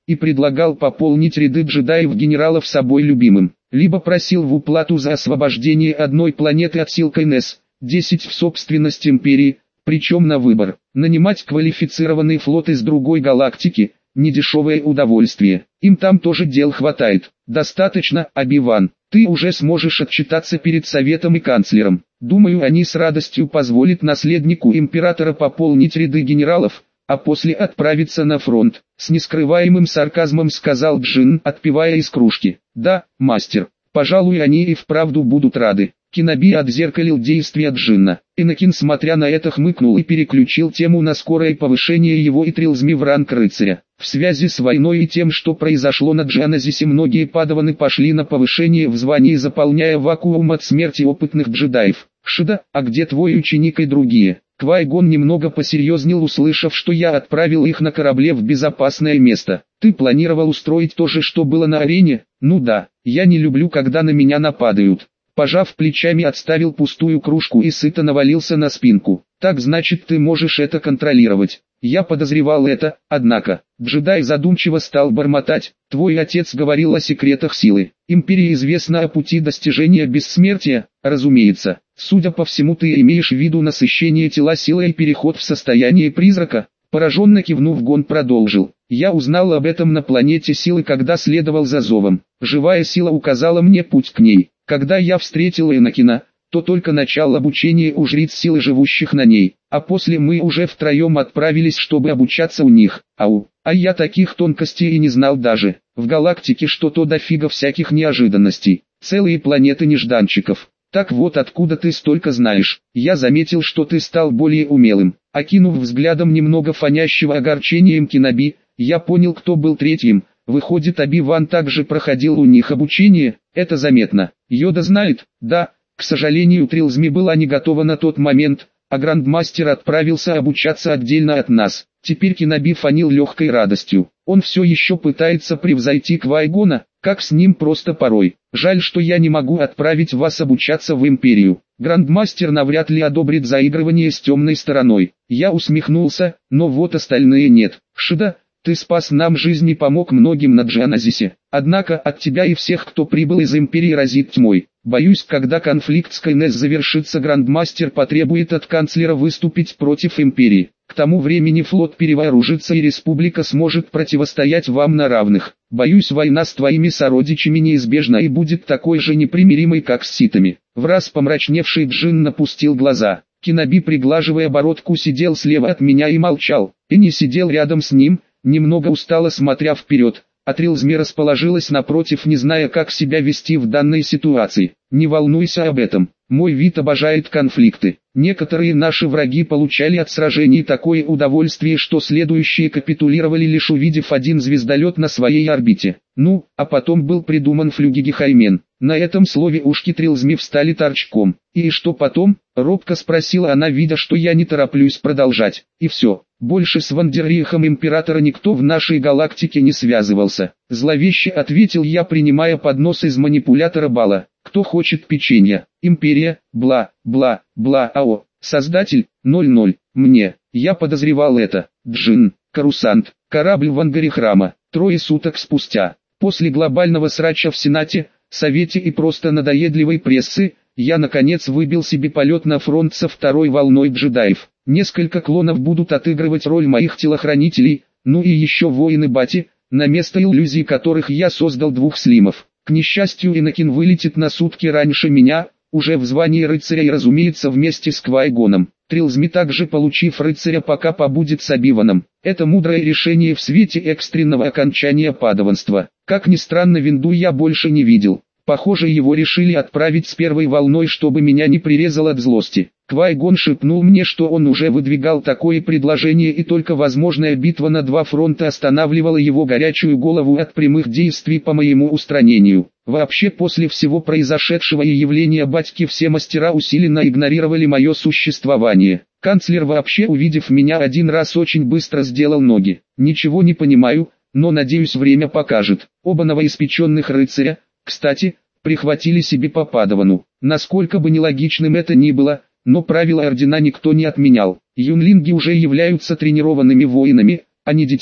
и предлагал пополнить ряды джедаев-генералов собой любимым, либо просил в уплату за освобождение одной планеты от сил КНС, десять в собственность Империи, причем на выбор. Нанимать квалифицированный флот из другой галактики – недешевое удовольствие, им там тоже дел хватает. Достаточно, Оби-Ван, ты уже сможешь отчитаться перед Советом и канцлером. Думаю, они с радостью позволят наследнику императора пополнить ряды генералов, а после отправиться на фронт. С нескрываемым сарказмом сказал Джин, отпивая из кружки. Да, мастер, пожалуй, они и вправду будут рады. Кеноби отзеркалил действия Джинна. Энакин, смотря на это, хмыкнул и переключил тему на скорое повышение его и Трилзми в ранг рыцаря. В связи с войной и тем, что произошло на Джаназисе, многие падаваны пошли на повышение в звании, заполняя вакуум от смерти опытных джедаев. Шида, а где твой ученик и другие? Квай-Гон немного посерьезнел, услышав, что я отправил их на корабле в безопасное место. Ты планировал устроить то же, что было на арене? Ну да, я не люблю, когда на меня нападают. Пожав плечами, отставил пустую кружку и сыто навалился на спинку. Так значит, ты можешь это контролировать. Я подозревал это, однако. Джедай задумчиво стал бормотать. Твой отец говорил о секретах силы. Империи известно о пути достижения бессмертия, разумеется. Судя по всему, ты имеешь в виду насыщение тела силой и переход в состояние призрака. Пораженно кивнув, Гон продолжил. Я узнал об этом на планете силы, когда следовал за зовом. Живая сила указала мне путь к ней. Когда я встретил Энакина, то только начал обучение у жриц силы, живущих на ней, а после мы уже втроем отправились, чтобы обучаться у них. Ау, а я таких тонкостей и не знал даже. В галактике что-то дофига всяких неожиданностей, целые планеты нежданчиков. Так вот откуда ты столько знаешь. Я заметил, что ты стал более умелым. Окинув взглядом немного фонящего огорчением Кеноби, я понял, кто был третьим. Выходит, Оби-Ван также проходил у них обучение, это заметно. Йода знает? Да, к сожалению, Трилзми была не готова на тот момент, а Грандмастер отправился обучаться отдельно от нас. Теперь Кеноби фанил легкой радостью. Он все еще пытается превзойти Квай-Гона, как с ним просто порой. Жаль, что я не могу отправить вас обучаться в Империю. Грандмастер навряд ли одобрит заигрывание с темной стороной. Я усмехнулся, но вот остальные нет. Шида, ты спас нам жизнь и помог многим на Джаназисе. Однако от тебя и всех, кто прибыл из Империи, разит тьмой. Боюсь, когда конфликт с КНС завершится, Грандмастер потребует от канцлера выступить против Империи. К тому времени флот перевооружится и Республика сможет противостоять вам на равных. Боюсь, война с твоими сородичами неизбежна и будет такой же непримиримой, как с ситами. Враз помрачневший Джин напустил глаза. Кеноби, приглаживая бородку, сидел слева от меня и молчал. И не сидел рядом с ним, немного устало смотря вперед. А Трилзми расположилась напротив, не зная, как себя вести в данной ситуации. Не волнуйся об этом. Мой вид обожает конфликты. Некоторые наши враги получали от сражений такое удовольствие, что следующие капитулировали, лишь увидев один звездолет на своей орбите. Ну, а потом был придуман флюгигехаймен. На этом слове ушки Трилзми встали торчком. И что потом? Робко спросила она, видя, что я не тороплюсь продолжать. И все. Больше с Вандеррихом Императора никто в нашей галактике не связывался. Зловеще ответил я, принимая поднос из манипулятора Бала. Кто хочет печенья? Империя, бла, бла, бла, ао. Создатель, ноль ноль, мне. Я подозревал это. Джин, Карусант, корабль Вангарихрама. Трое суток спустя. После глобального срача в Сенате, Совете и просто надоедливой прессы, я наконец выбил себе полет на фронт со второй волной джедаев. Несколько клонов будут отыгрывать роль моих телохранителей, ну и еще воины Бати, на место иллюзий которых я создал двух слимов. К несчастью, Энакин вылетит на сутки раньше меня, уже в звании рыцаря и, разумеется, вместе с Квай-Гоном. Трилзми, также получив рыцаря, пока побудет с Оби-Ваном. Это мудрое решение в свете экстренного окончания падаванства. Как ни странно, Винду я больше не видел. Похоже, его решили отправить с первой волной, чтобы меня не прирезал от злости. Квай-Гон шепнул мне, что он уже выдвигал такое предложение, и только возможная битва на два фронта останавливала его горячую голову от прямых действий по моему устранению. Вообще, после всего произошедшего и явления батьки, все мастера усиленно игнорировали мое существование. Канцлер вообще, увидев меня один раз, очень быстро сделал ноги. Ничего не понимаю, но надеюсь, время покажет. Оба новоиспеченных рыцаря, кстати, прихватили себе по падавану. Насколько бы нелогичным это ни было, но правила ордена никто не отменял. Юнлинги уже являются тренированными воинами, а не детьми.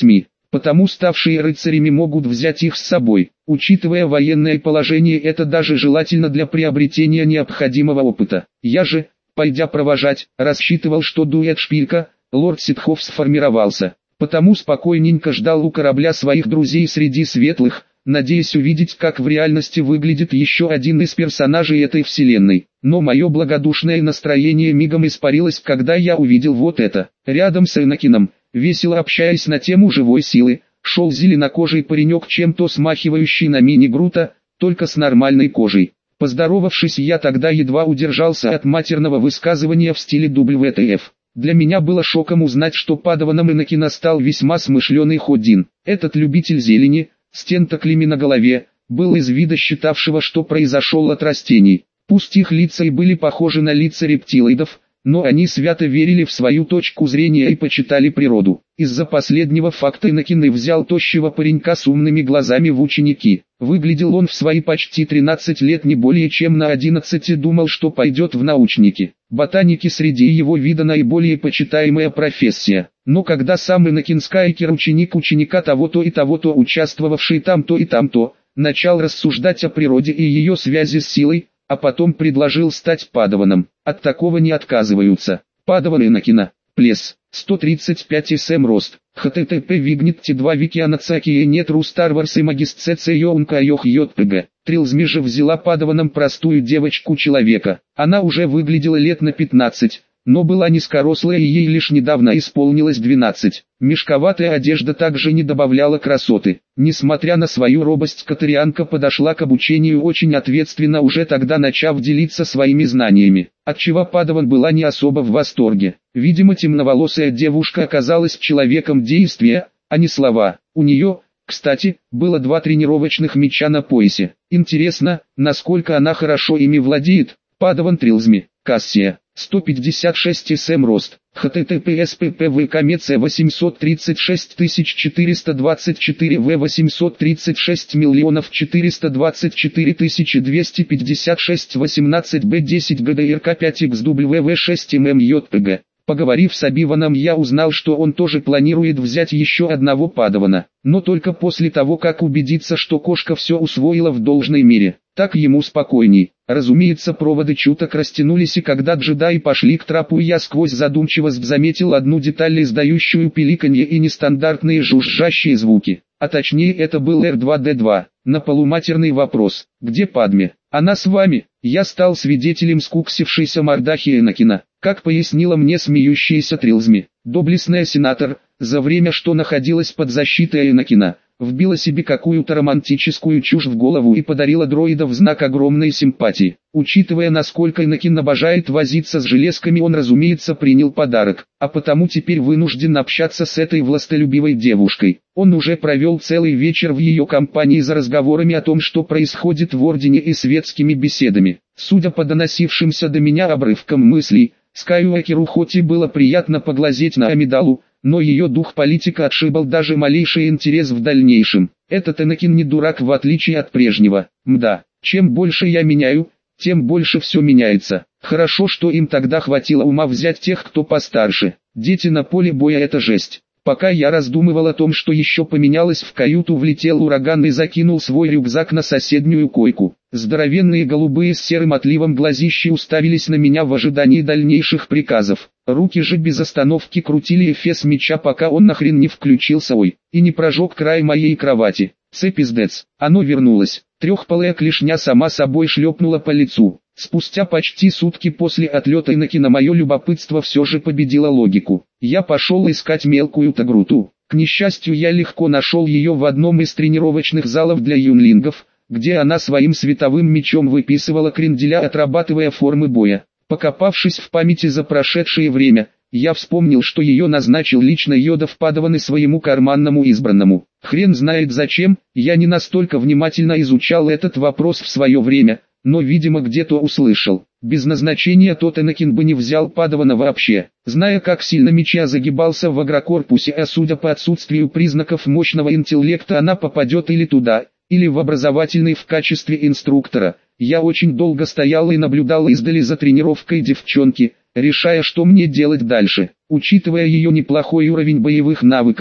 потому ставшие рыцарями могут взять их с собой. Учитывая военное положение, это даже желательно для приобретения необходимого опыта. Я же, пойдя провожать, рассчитывал, что дуэт Шпилька, лорд Ситхов сформировался. Потому спокойненько ждал у корабля своих друзей среди светлых, надеясь увидеть, как в реальности выглядит еще один из персонажей этой вселенной. Но мое благодушное настроение мигом испарилось, когда я увидел вот это. Рядом с Энакином, весело общаясь на тему живой силы, шел зеленокожий паренек, чем-то смахивающий на мини-Грута, только с нормальной кожей. Поздоровавшись, я тогда едва удержался от матерного высказывания в стиле дабл ю ти эф. Для меня было шоком узнать, что падаваном Энакина стал весьма смышленый Ходин. Этот любитель зелени, с тентаклями на голове, был из вида считавшего, что произошел от растений. Пусть их лица и были похожи на лица рептилоидов, но они свято верили в свою точку зрения и почитали природу. Из-за последнего факта Энакин и взял тощего паренька с умными глазами в ученики. Выглядел он в свои почти тринадцать лет не более чем на одиннадцать и думал, что пойдет в научники. Ботаники среди его вида наиболее почитаемая профессия. Но когда сам Энакин Скайкер, ученик ученика того-то и того-то, участвовавший там-то и там-то, начал рассуждать о природе и ее связи с силой, а потом предложил стать падаваном. От такого не отказываются. Падаван Энакина. Плес. сто тридцать пять эсэм рост. http вигнитти два викианацакие нет ру старварс и магисцеце йоунка йох йотпг. Трилзми же взяла падаваном простую девочку-человека. Она уже выглядела лет на пятнадцать, но была низкорослая и ей лишь недавно исполнилось двенадцать. Мешковатая одежда также не добавляла красоты. Несмотря на свою робость, катарианка подошла к обучению очень ответственно, уже тогда начав делиться своими знаниями, отчего падаван была не особо в восторге. Видимо, темноволосая девушка оказалась человеком действия, а не слова. У нее, кстати, было два тренировочных меча на поясе. Интересно, насколько она хорошо ими владеет. Падаван Трилзми. Кассия. сто пятьдесят шесть эсэм рост. https ppvk меце восемьсот тридцать шесть тысяч четыреста двадцать четыре в восемьсот тридцать шесть миллионов четыреста двадцать четыре тысячи двести пятьдесят шесть восемнадцать бэ десять гдрк пять икс дабл ю ви шесть эм эм йпг. Поговорив с Обиваном, я узнал, что он тоже планирует взять еще одного падавана, но только после того, как убедиться, что кошка все усвоила в должной мере. Так ему спокойней. Разумеется, проводы чуток растянулись, и когда джедаи пошли к трапу, я сквозь задумчивость заметил одну деталь, издающую пиликанье и нестандартные жужжащие звуки. А точнее, это был эр два дэ два. На полуматерный вопрос: «Где Падме?» «Она с вами». Я стал свидетелем скуксившейся мордахи Энакина. Как пояснила мне смеющаяся Трилзми, доблестная сенатор, за время, что находилась под защитой Энакина, вбила себе какую-то романтическую чушь в голову и подарила дроида в знак огромной симпатии. Учитывая, насколько Энакин обожает возиться с железками, он, разумеется, принял подарок, а потому теперь вынужден общаться с этой властолюбивой девушкой. Он уже провел целый вечер в ее компании за разговорами о том, что происходит в Ордене, и светскими беседами. Судя по доносившимся до меня обрывкам мыслей, Скайуокеру хоть и было приятно поглазеть на Амидалу, но ее дух политика отшибал даже малейший интерес в дальнейшем. Этот Энакин не дурак, в отличие от прежнего. Мда, чем больше я меняю, тем больше все меняется. Хорошо, что им тогда хватило ума взять тех, кто постарше. Дети на поле боя — это жесть. Пока я раздумывал о том, что еще поменялось, в каюту влетел ураган и закинул свой рюкзак на соседнюю койку. Здоровенные голубые с серым отливом глазищи уставились на меня в ожидании дальнейших приказов. Руки же без остановки крутили эфес меча, пока он нахрен не включился, ой, и не прожег край моей кровати. Цепиздец, оно вернулось. Трехпалая клешня сама собой шлепнула по лицу. Спустя почти сутки после отлета Энакина мое любопытство все же победило логику. Я пошел искать мелкую Тагруту. К несчастью, я легко нашел ее в одном из тренировочных залов для юнлингов, где она своим световым мечом выписывала кренделя, отрабатывая формы боя. Покопавшись в памяти за прошедшее время, я вспомнил, что ее назначил лично Йодов падаваны своему карманному избранному. Хрен знает зачем, я не настолько внимательно изучал этот вопрос в свое время, но, видимо, где-то услышал. Без назначения тот Энакин бы не взял падавана вообще. Зная, как сильно меча загибался в агрокорпусе, а судя по отсутствию признаков мощного интеллекта, она попадет или туда, или в образовательный в качестве инструктора. Я очень долго стоял и наблюдал издали за тренировкой девчонки, решая, что мне делать дальше. Учитывая ее неплохой уровень боевых навыков,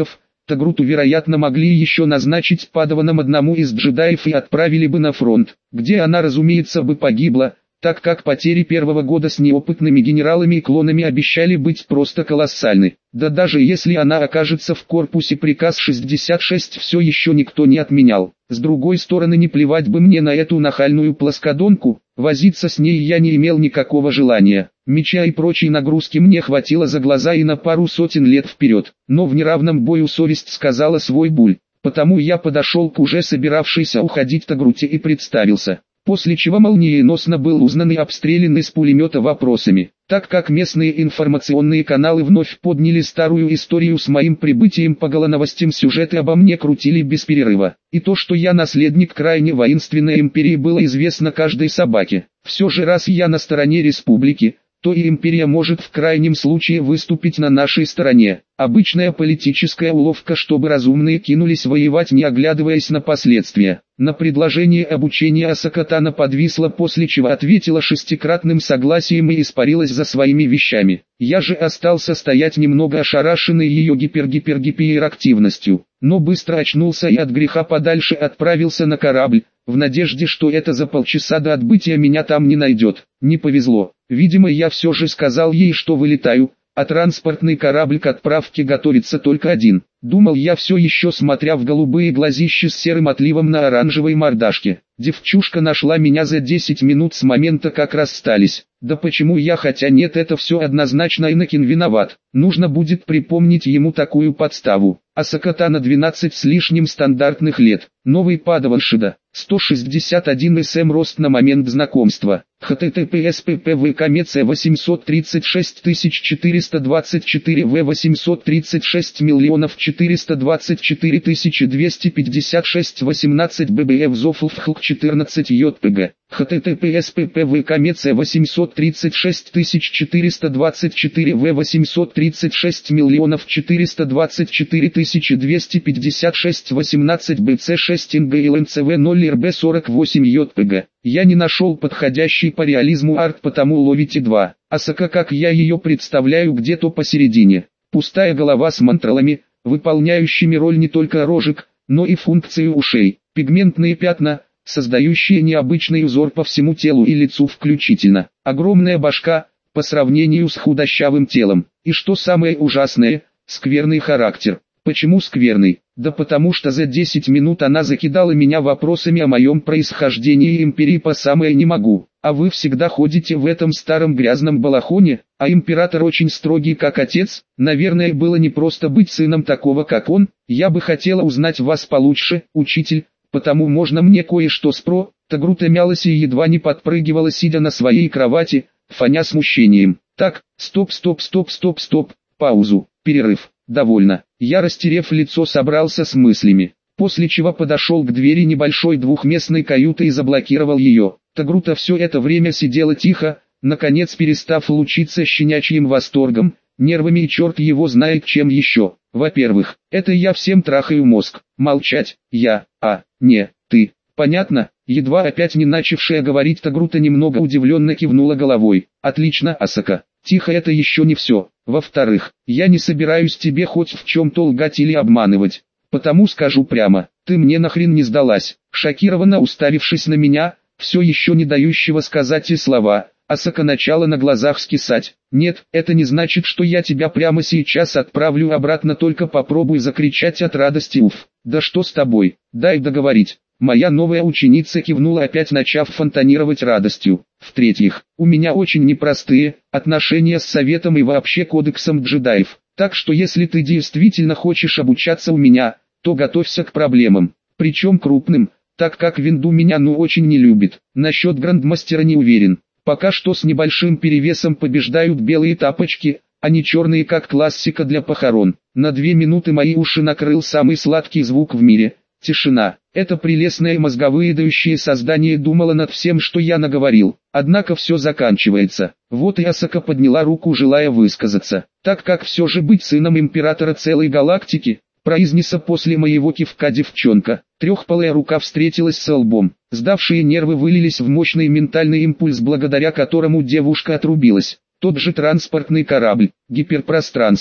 Тагруту вероятно могли еще назначить падаваном одному из джедаев и отправили бы на фронт, где она разумеется бы погибла, так как потери первого года с неопытными генералами и клонами обещали быть просто колоссальны. Да даже если она окажется в корпусе, приказ шестьдесят шесть все еще никто не отменял. С другой стороны, не плевать бы мне на эту нахальную плоскодонку, возиться с ней я не имел никакого желания. Меча и прочей нагрузки мне хватило за глаза и на пару сотен лет вперед. Но в неравном бою совесть сказала свой буль, потому я подошел к уже собиравшейся уходить Тагруте и представился. После чего молниеносно был узнан и обстрелян из пулемета вопросами, так как местные информационные каналы вновь подняли старую историю с моим прибытием по голоновостям, сюжеты обо мне крутили без перерыва. И то, что я наследник крайне воинственной империи, было известно каждой собаке. Все же раз я на стороне республики, то и империя может в крайнем случае выступить на нашей стороне. Обычная политическая уловка, чтобы разумные кинулись воевать, не оглядываясь на последствия. На предложение обучения Асака Тано подвисла, после чего ответила шестикратным согласием и испарилась за своими вещами. Я же остался стоять немного ошарашенный ее гипер-гипер-гиперактивностью, но быстро очнулся и от греха подальше отправился на корабль, в надежде, что это за полчаса до отбытия меня там не найдет. Не повезло. Видимо, я все же сказал ей, что вылетаю, а транспортный корабль к отправке готовится только один. Думал я, все еще смотря в голубые глазища с серым отливом на оранжевой мордашке. Девчушка нашла меня за десять минут с момента, как расстались. Да почему я, хотя нет, это все однозначно Энакин виноват. Нужно будет припомнить ему такую подставу. Асака Тано двенадцать с лишним стандартных лет. Новый падаван Шида. сто шестьдесят один см рост на момент знакомства. https ppvk мец восемьсот тридцать шесть тысяч четыреста двадцать четыре в восемьсот тридцать шесть миллионов четыреста двадцать четыре тысячи двести пятьдесят шесть восемнадцать ббф зофлфхлк четырнадцать йпг. https ppvk мец восемьсот тридцать шесть тысяч четыреста двадцать четыре в восемьсот тридцать шесть миллионов четыреста двадцать четыре тысячи двести пятьдесят шесть восемнадцать бц шесть ингилмцв ноль рб сорок восемь йпг. Я не нашел подходящий по реализму арт, потому ловите два. Асака, как я ее представляю, где-то посередине. Пустая голова с мантралами, выполняющими роль не только рожек, но и функцию ушей. Пигментные пятна, создающие необычный узор по всему телу и лицу включительно. Огромная башка, по сравнению с худощавым телом. И что самое ужасное, скверный характер. Почему скверный? Да потому что за десять минут она закидала меня вопросами о моем происхождении и империи по самое не могу. А вы всегда ходите в этом старом грязном балахоне, а император очень строгий как отец. Наверное, было не просто быть сыном такого как он. Я бы хотела узнать вас получше, учитель, потому можно мне кое-что спро... Тагрута мялась и едва не подпрыгивала, сидя на своей кровати, фоня смущением. Так, стоп, стоп, стоп, стоп, стоп, паузу, перерыв. Довольно. Я, растерев лицо, собрался с мыслями, после чего подошел к двери небольшой двухместной каюты и заблокировал ее. Тагрута все это время сидела тихо, наконец перестав лучиться щенячьим восторгом, нервами и черт его знает чем еще. Во-первых, это я всем трахаю мозг. Молчать, я, а, не, ты. Понятно? Едва опять не начавшая говорить Тагрута немного удивленно кивнула головой. Отлично, Асака. Тихо, это еще не все. Во-вторых, я не собираюсь тебе хоть в чем-то лгать или обманывать. Потому скажу прямо, ты мне нахрен не сдалась. Шокированно уставившись на меня, все еще не дающего сказать и слова, Асака начала на глазах скисать. Нет, это не значит, что я тебя прямо сейчас отправлю обратно, только попробуй закричать от радости. Уф, да что с тобой, дай договорить. Моя новая ученица кивнула, опять начав фонтанировать радостью. В-третьих, у меня очень непростые отношения с советом и вообще кодексом джедаев. Так что если ты действительно хочешь обучаться у меня, то готовься к проблемам. Причем крупным, так как Винду меня ну очень не любит. Насчет грандмастера не уверен. Пока что с небольшим перевесом побеждают белые тапочки, а не черные, как классика для похорон. На две минуты мои уши накрыл самый сладкий звук в мире. Тишина. Это прелестное мозговыедающее создание думало над всем, что я наговорил. Однако все заканчивается. Вот и Асака подняла руку, желая высказаться. Так как все же быть сыном императора целой галактики, произнесла после моего кивка девчонка. Трехпалая рука встретилась с лбом. Сдавшие нервы вылились в мощный ментальный импульс, благодаря которому девушка отрубилась. Тот же транспортный корабль, гиперпространство,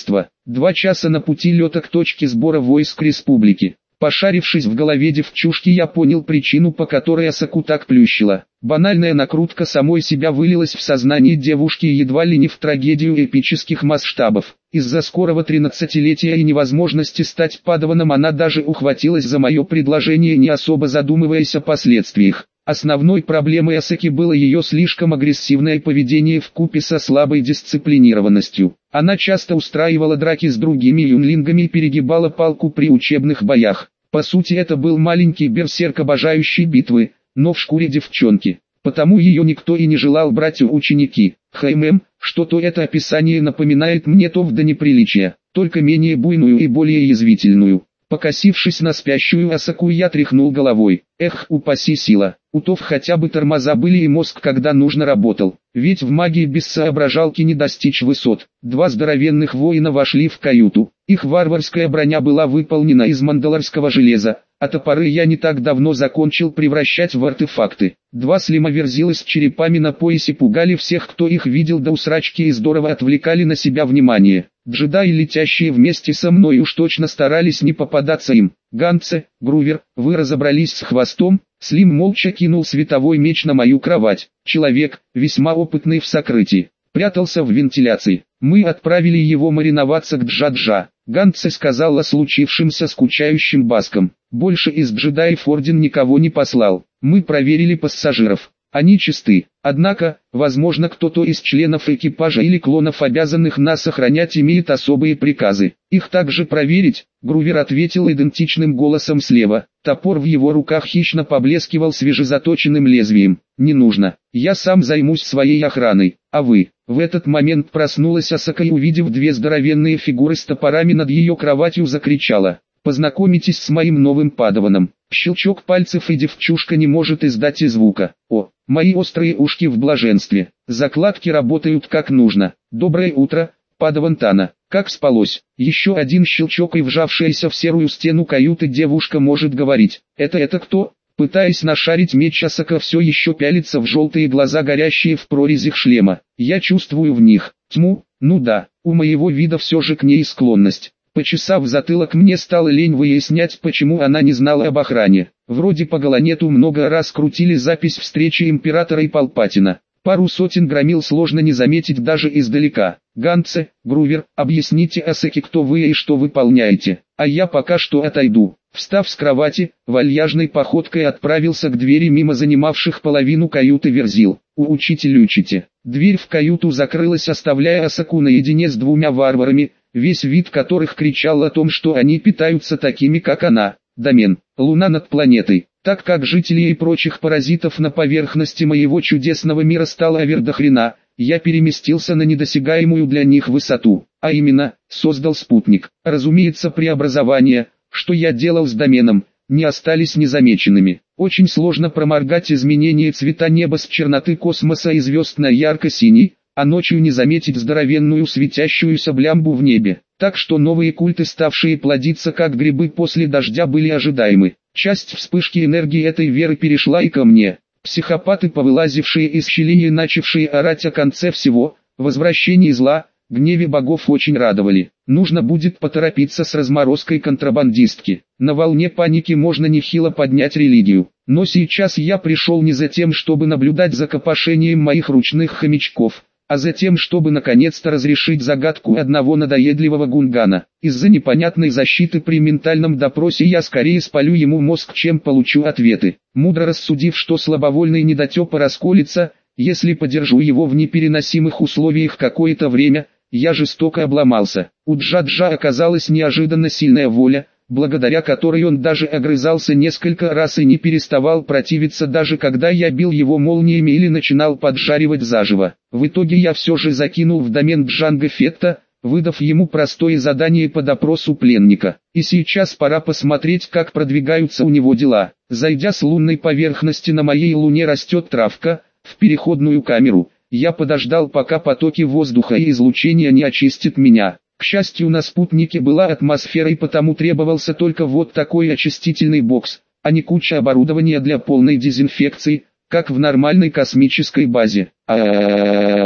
Два часа на пути лета к точке сбора войск республики. Пошарившись в голове девчушки, я понял причину, по которой Асаку так плющила. Банальная накрутка самой себя вылилась в сознание девушки едва ли не в трагедию эпических масштабов. Из-за скорого тринадцатилетия и невозможности стать падаваном она даже ухватилась за мое предложение, не особо задумываясь о последствиях. Основной проблемой Асаки было ее слишком агрессивное поведение вкупе со слабой дисциплинированностью. Она часто устраивала драки с другими юнлингами и перегибала палку при учебных боях. По сути, это был маленький берсерк, обожающий битвы, но в шкуре девчонки. Потому ее никто и не желал брать в ученики. Хм, что-то это описание напоминает мне то в до неприличия, только менее буйную и более язвительную. Покосившись на спящую Асаку, я тряхнул головой. Эх, упаси сила. У Тов хотя бы тормоза были и мозг когда нужно работал. Ведь в магии без соображалки не достичь высот. Два здоровенных воина вошли в каюту. Их варварская броня была выполнена из мандалорского железа, а топоры я не так давно закончил превращать в артефакты. Два слимоверзила с черепами на поясе пугали всех, кто их видел до усрачки, и здорово отвлекали на себя внимание. Джедаи, летящие вместе со мной, уж точно старались не попадаться им. Ганце, Грувер, вы разобрались с хвостом? Слим молча кинул световой меч на мою кровать. Человек, весьма опытный в сокрытии, прятался в вентиляции. Мы отправили его мариноваться к Джаджа. Ганце сказал о случившемся скучающим баском. Больше из джедаев орден никого не послал. Мы проверили пассажиров. Они чисты. Однако, возможно, кто-то из членов экипажа или клонов, обязанных нас охранять, имеет особые приказы. Их также проверить? Грувер ответил идентичным голосом слева. Топор в его руках хищно поблескивал свежезаточенным лезвием. Не нужно. Я сам займусь своей охраной. А вы? В этот момент проснулась Асака и, увидев две здоровенные фигуры с топорами над ее кроватью, закричала: «Познакомитесь с моим новым падаваном». Щелчок пальцев, и девчушка не может издать и звука. О, мои острые ушки в блаженстве. Закладки работают как нужно. Доброе утро, падаван Тана. Как спалось? Еще один щелчок, и вжавшаяся в серую стену каюты девушка может говорить. Это это кто? Пытаясь нашарить меч, Асака все еще пялится в желтые глаза, горящие в прорезях шлема. Я чувствую в них тьму. Ну да, у моего вида все же к ней склонность. Почесав затылок, мне стало лень выяснять, почему она не знала об охране. Вроде по Галанету много раз крутили запись встречи императора и Палпатина. Пару сотен громил сложно не заметить даже издалека. Ганце, Грувер, объясните Асаке, кто вы и что выполняете, а я пока что отойду. Встав с кровати, вальяжной походкой отправился к двери мимо занимавших половину каюты верзил. У учителя учите. Дверь в каюту закрылась, оставляя Асаку наедине с двумя варварами, весь вид которых кричал о том, что они питаются такими, как она. Домен, луна над планетой. Так как жителей и прочих паразитов на поверхности моего чудесного мира стало овер до хрена, я переместился на недосягаемую для них высоту, а именно, создал спутник. Разумеется, преобразования, что я делал с доменом, не остались незамеченными. Очень сложно проморгать изменение цвета неба с черноты космоса и звезд на ярко-синий, а ночью не заметить здоровенную светящуюся блямбу в небе. Так что новые культы, ставшие плодиться как грибы после дождя, были ожидаемы. Часть вспышки энергии этой веры перешла и ко мне. Психопаты, повылазившие из щелей и начавшие орать о конце всего, возвращении зла, гневе богов, очень радовали. Нужно будет поторопиться с разморозкой контрабандистки. На волне паники можно нехило поднять религию. Но сейчас я пришел не за тем, чтобы наблюдать за копошением моих ручных хомячков, а за тем, чтобы наконец-то разрешить загадку одного надоедливого гунгана. Из-за непонятной защиты при ментальном допросе я скорее спалю ему мозг, чем получу ответы. Мудро рассудив, что слабовольный недотепа расколется, если подержу его в непереносимых условиях какое-то время, я жестоко обломался. У Джаджа оказалась неожиданно сильная воля, благодаря которой он даже огрызался несколько раз и не переставал противиться, даже когда я бил его молниями или начинал поджаривать заживо. В итоге я все же закинул в домен Джанго Фетта, выдав ему простое задание по допросу пленника. И сейчас пора посмотреть, как продвигаются у него дела. Зайдя с лунной поверхности, на моей луне растет травка, в переходную камеру. Я подождал, пока потоки воздуха и излучения не очистят меня. К счастью, на спутнике была атмосфера, и потому требовался только вот такой очистительный бокс, а не куча оборудования для полной дезинфекции, как в нормальной космической базе. А-а-а-а-а.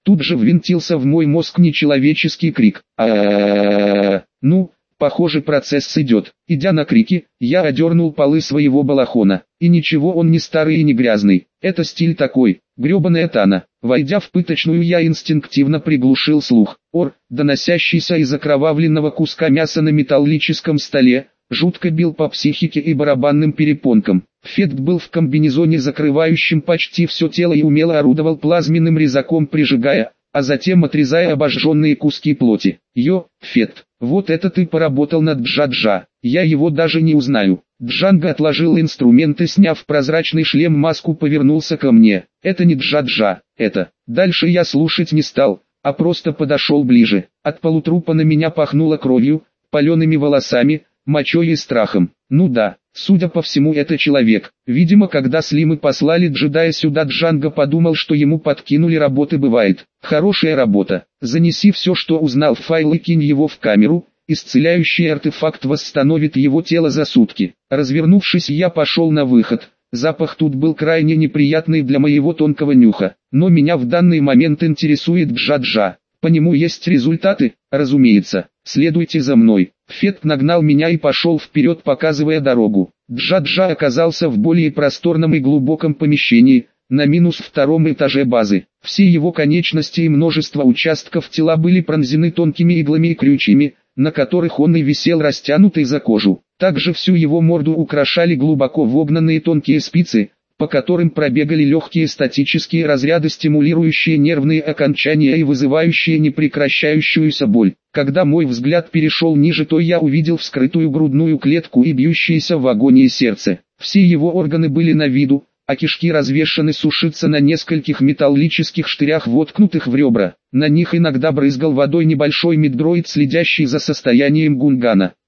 Тут же ввинтился в мой мозг нечеловеческий крик. А-а-а-а-а-а. Ну, похоже, процесс идет. Идя на крики, я одернул полы своего балахона. И ничего, он не старый и не грязный. Это стиль такой, гребаная Тана. Войдя в пыточную, я инстинктивно приглушил слух. Ор, доносящийся из окровавленного куска мяса на металлическом столе, жутко бил по психике и барабанным перепонкам. Фет был в комбинезоне, закрывающем почти все тело, и умело орудовал плазменным резаком, прижигая, а затем отрезая обожженные куски плоти. Йо, Фет, вот это ты поработал над Джаджа. Я его даже не узнаю. Джанго отложил инструмент и, сняв прозрачный шлем-маску, повернулся ко мне. Это не Джаджа, это. Дальше я слушать не стал, а просто подошел ближе. От полутрупа на меня пахнуло кровью, палеными волосами, мочой и страхом. Ну да, судя по всему, это человек. Видимо, когда Слимы послали джедая сюда, Джанго подумал, что ему подкинули работы. Бывает. Хорошая работа. Занеси все, что узнал, в файл и кинь его в камеру. Исцеляющий артефакт восстановит его тело за сутки. Развернувшись, я пошел на выход. Запах тут был крайне неприятный для моего тонкого нюха. Но меня в данный момент интересует Джаджа. По нему есть результаты? Разумеется. Следуйте за мной. Фет нагнал меня и пошел вперед, показывая дорогу. Джаджа оказался в более просторном и глубоком помещении, на минус втором этаже базы. Все его конечности и множество участков тела были пронзены тонкими иглами и крючьями, на которых он и висел, растянутый за кожу. Также всю его морду украшали глубоко вогнанные тонкие спицы, по которым пробегали легкие статические разряды, стимулирующие нервные окончания и вызывающие непрекращающуюся боль. Когда мой взгляд перешел ниже, то я увидел вскрытую грудную клетку и бьющееся в агонии сердце. Все его органы были на виду, а кишки развешаны сушиться на нескольких металлических штырях, воткнутых в ребра. На них иногда брызгал водой небольшой меддроид, следящий за состоянием Гунгана.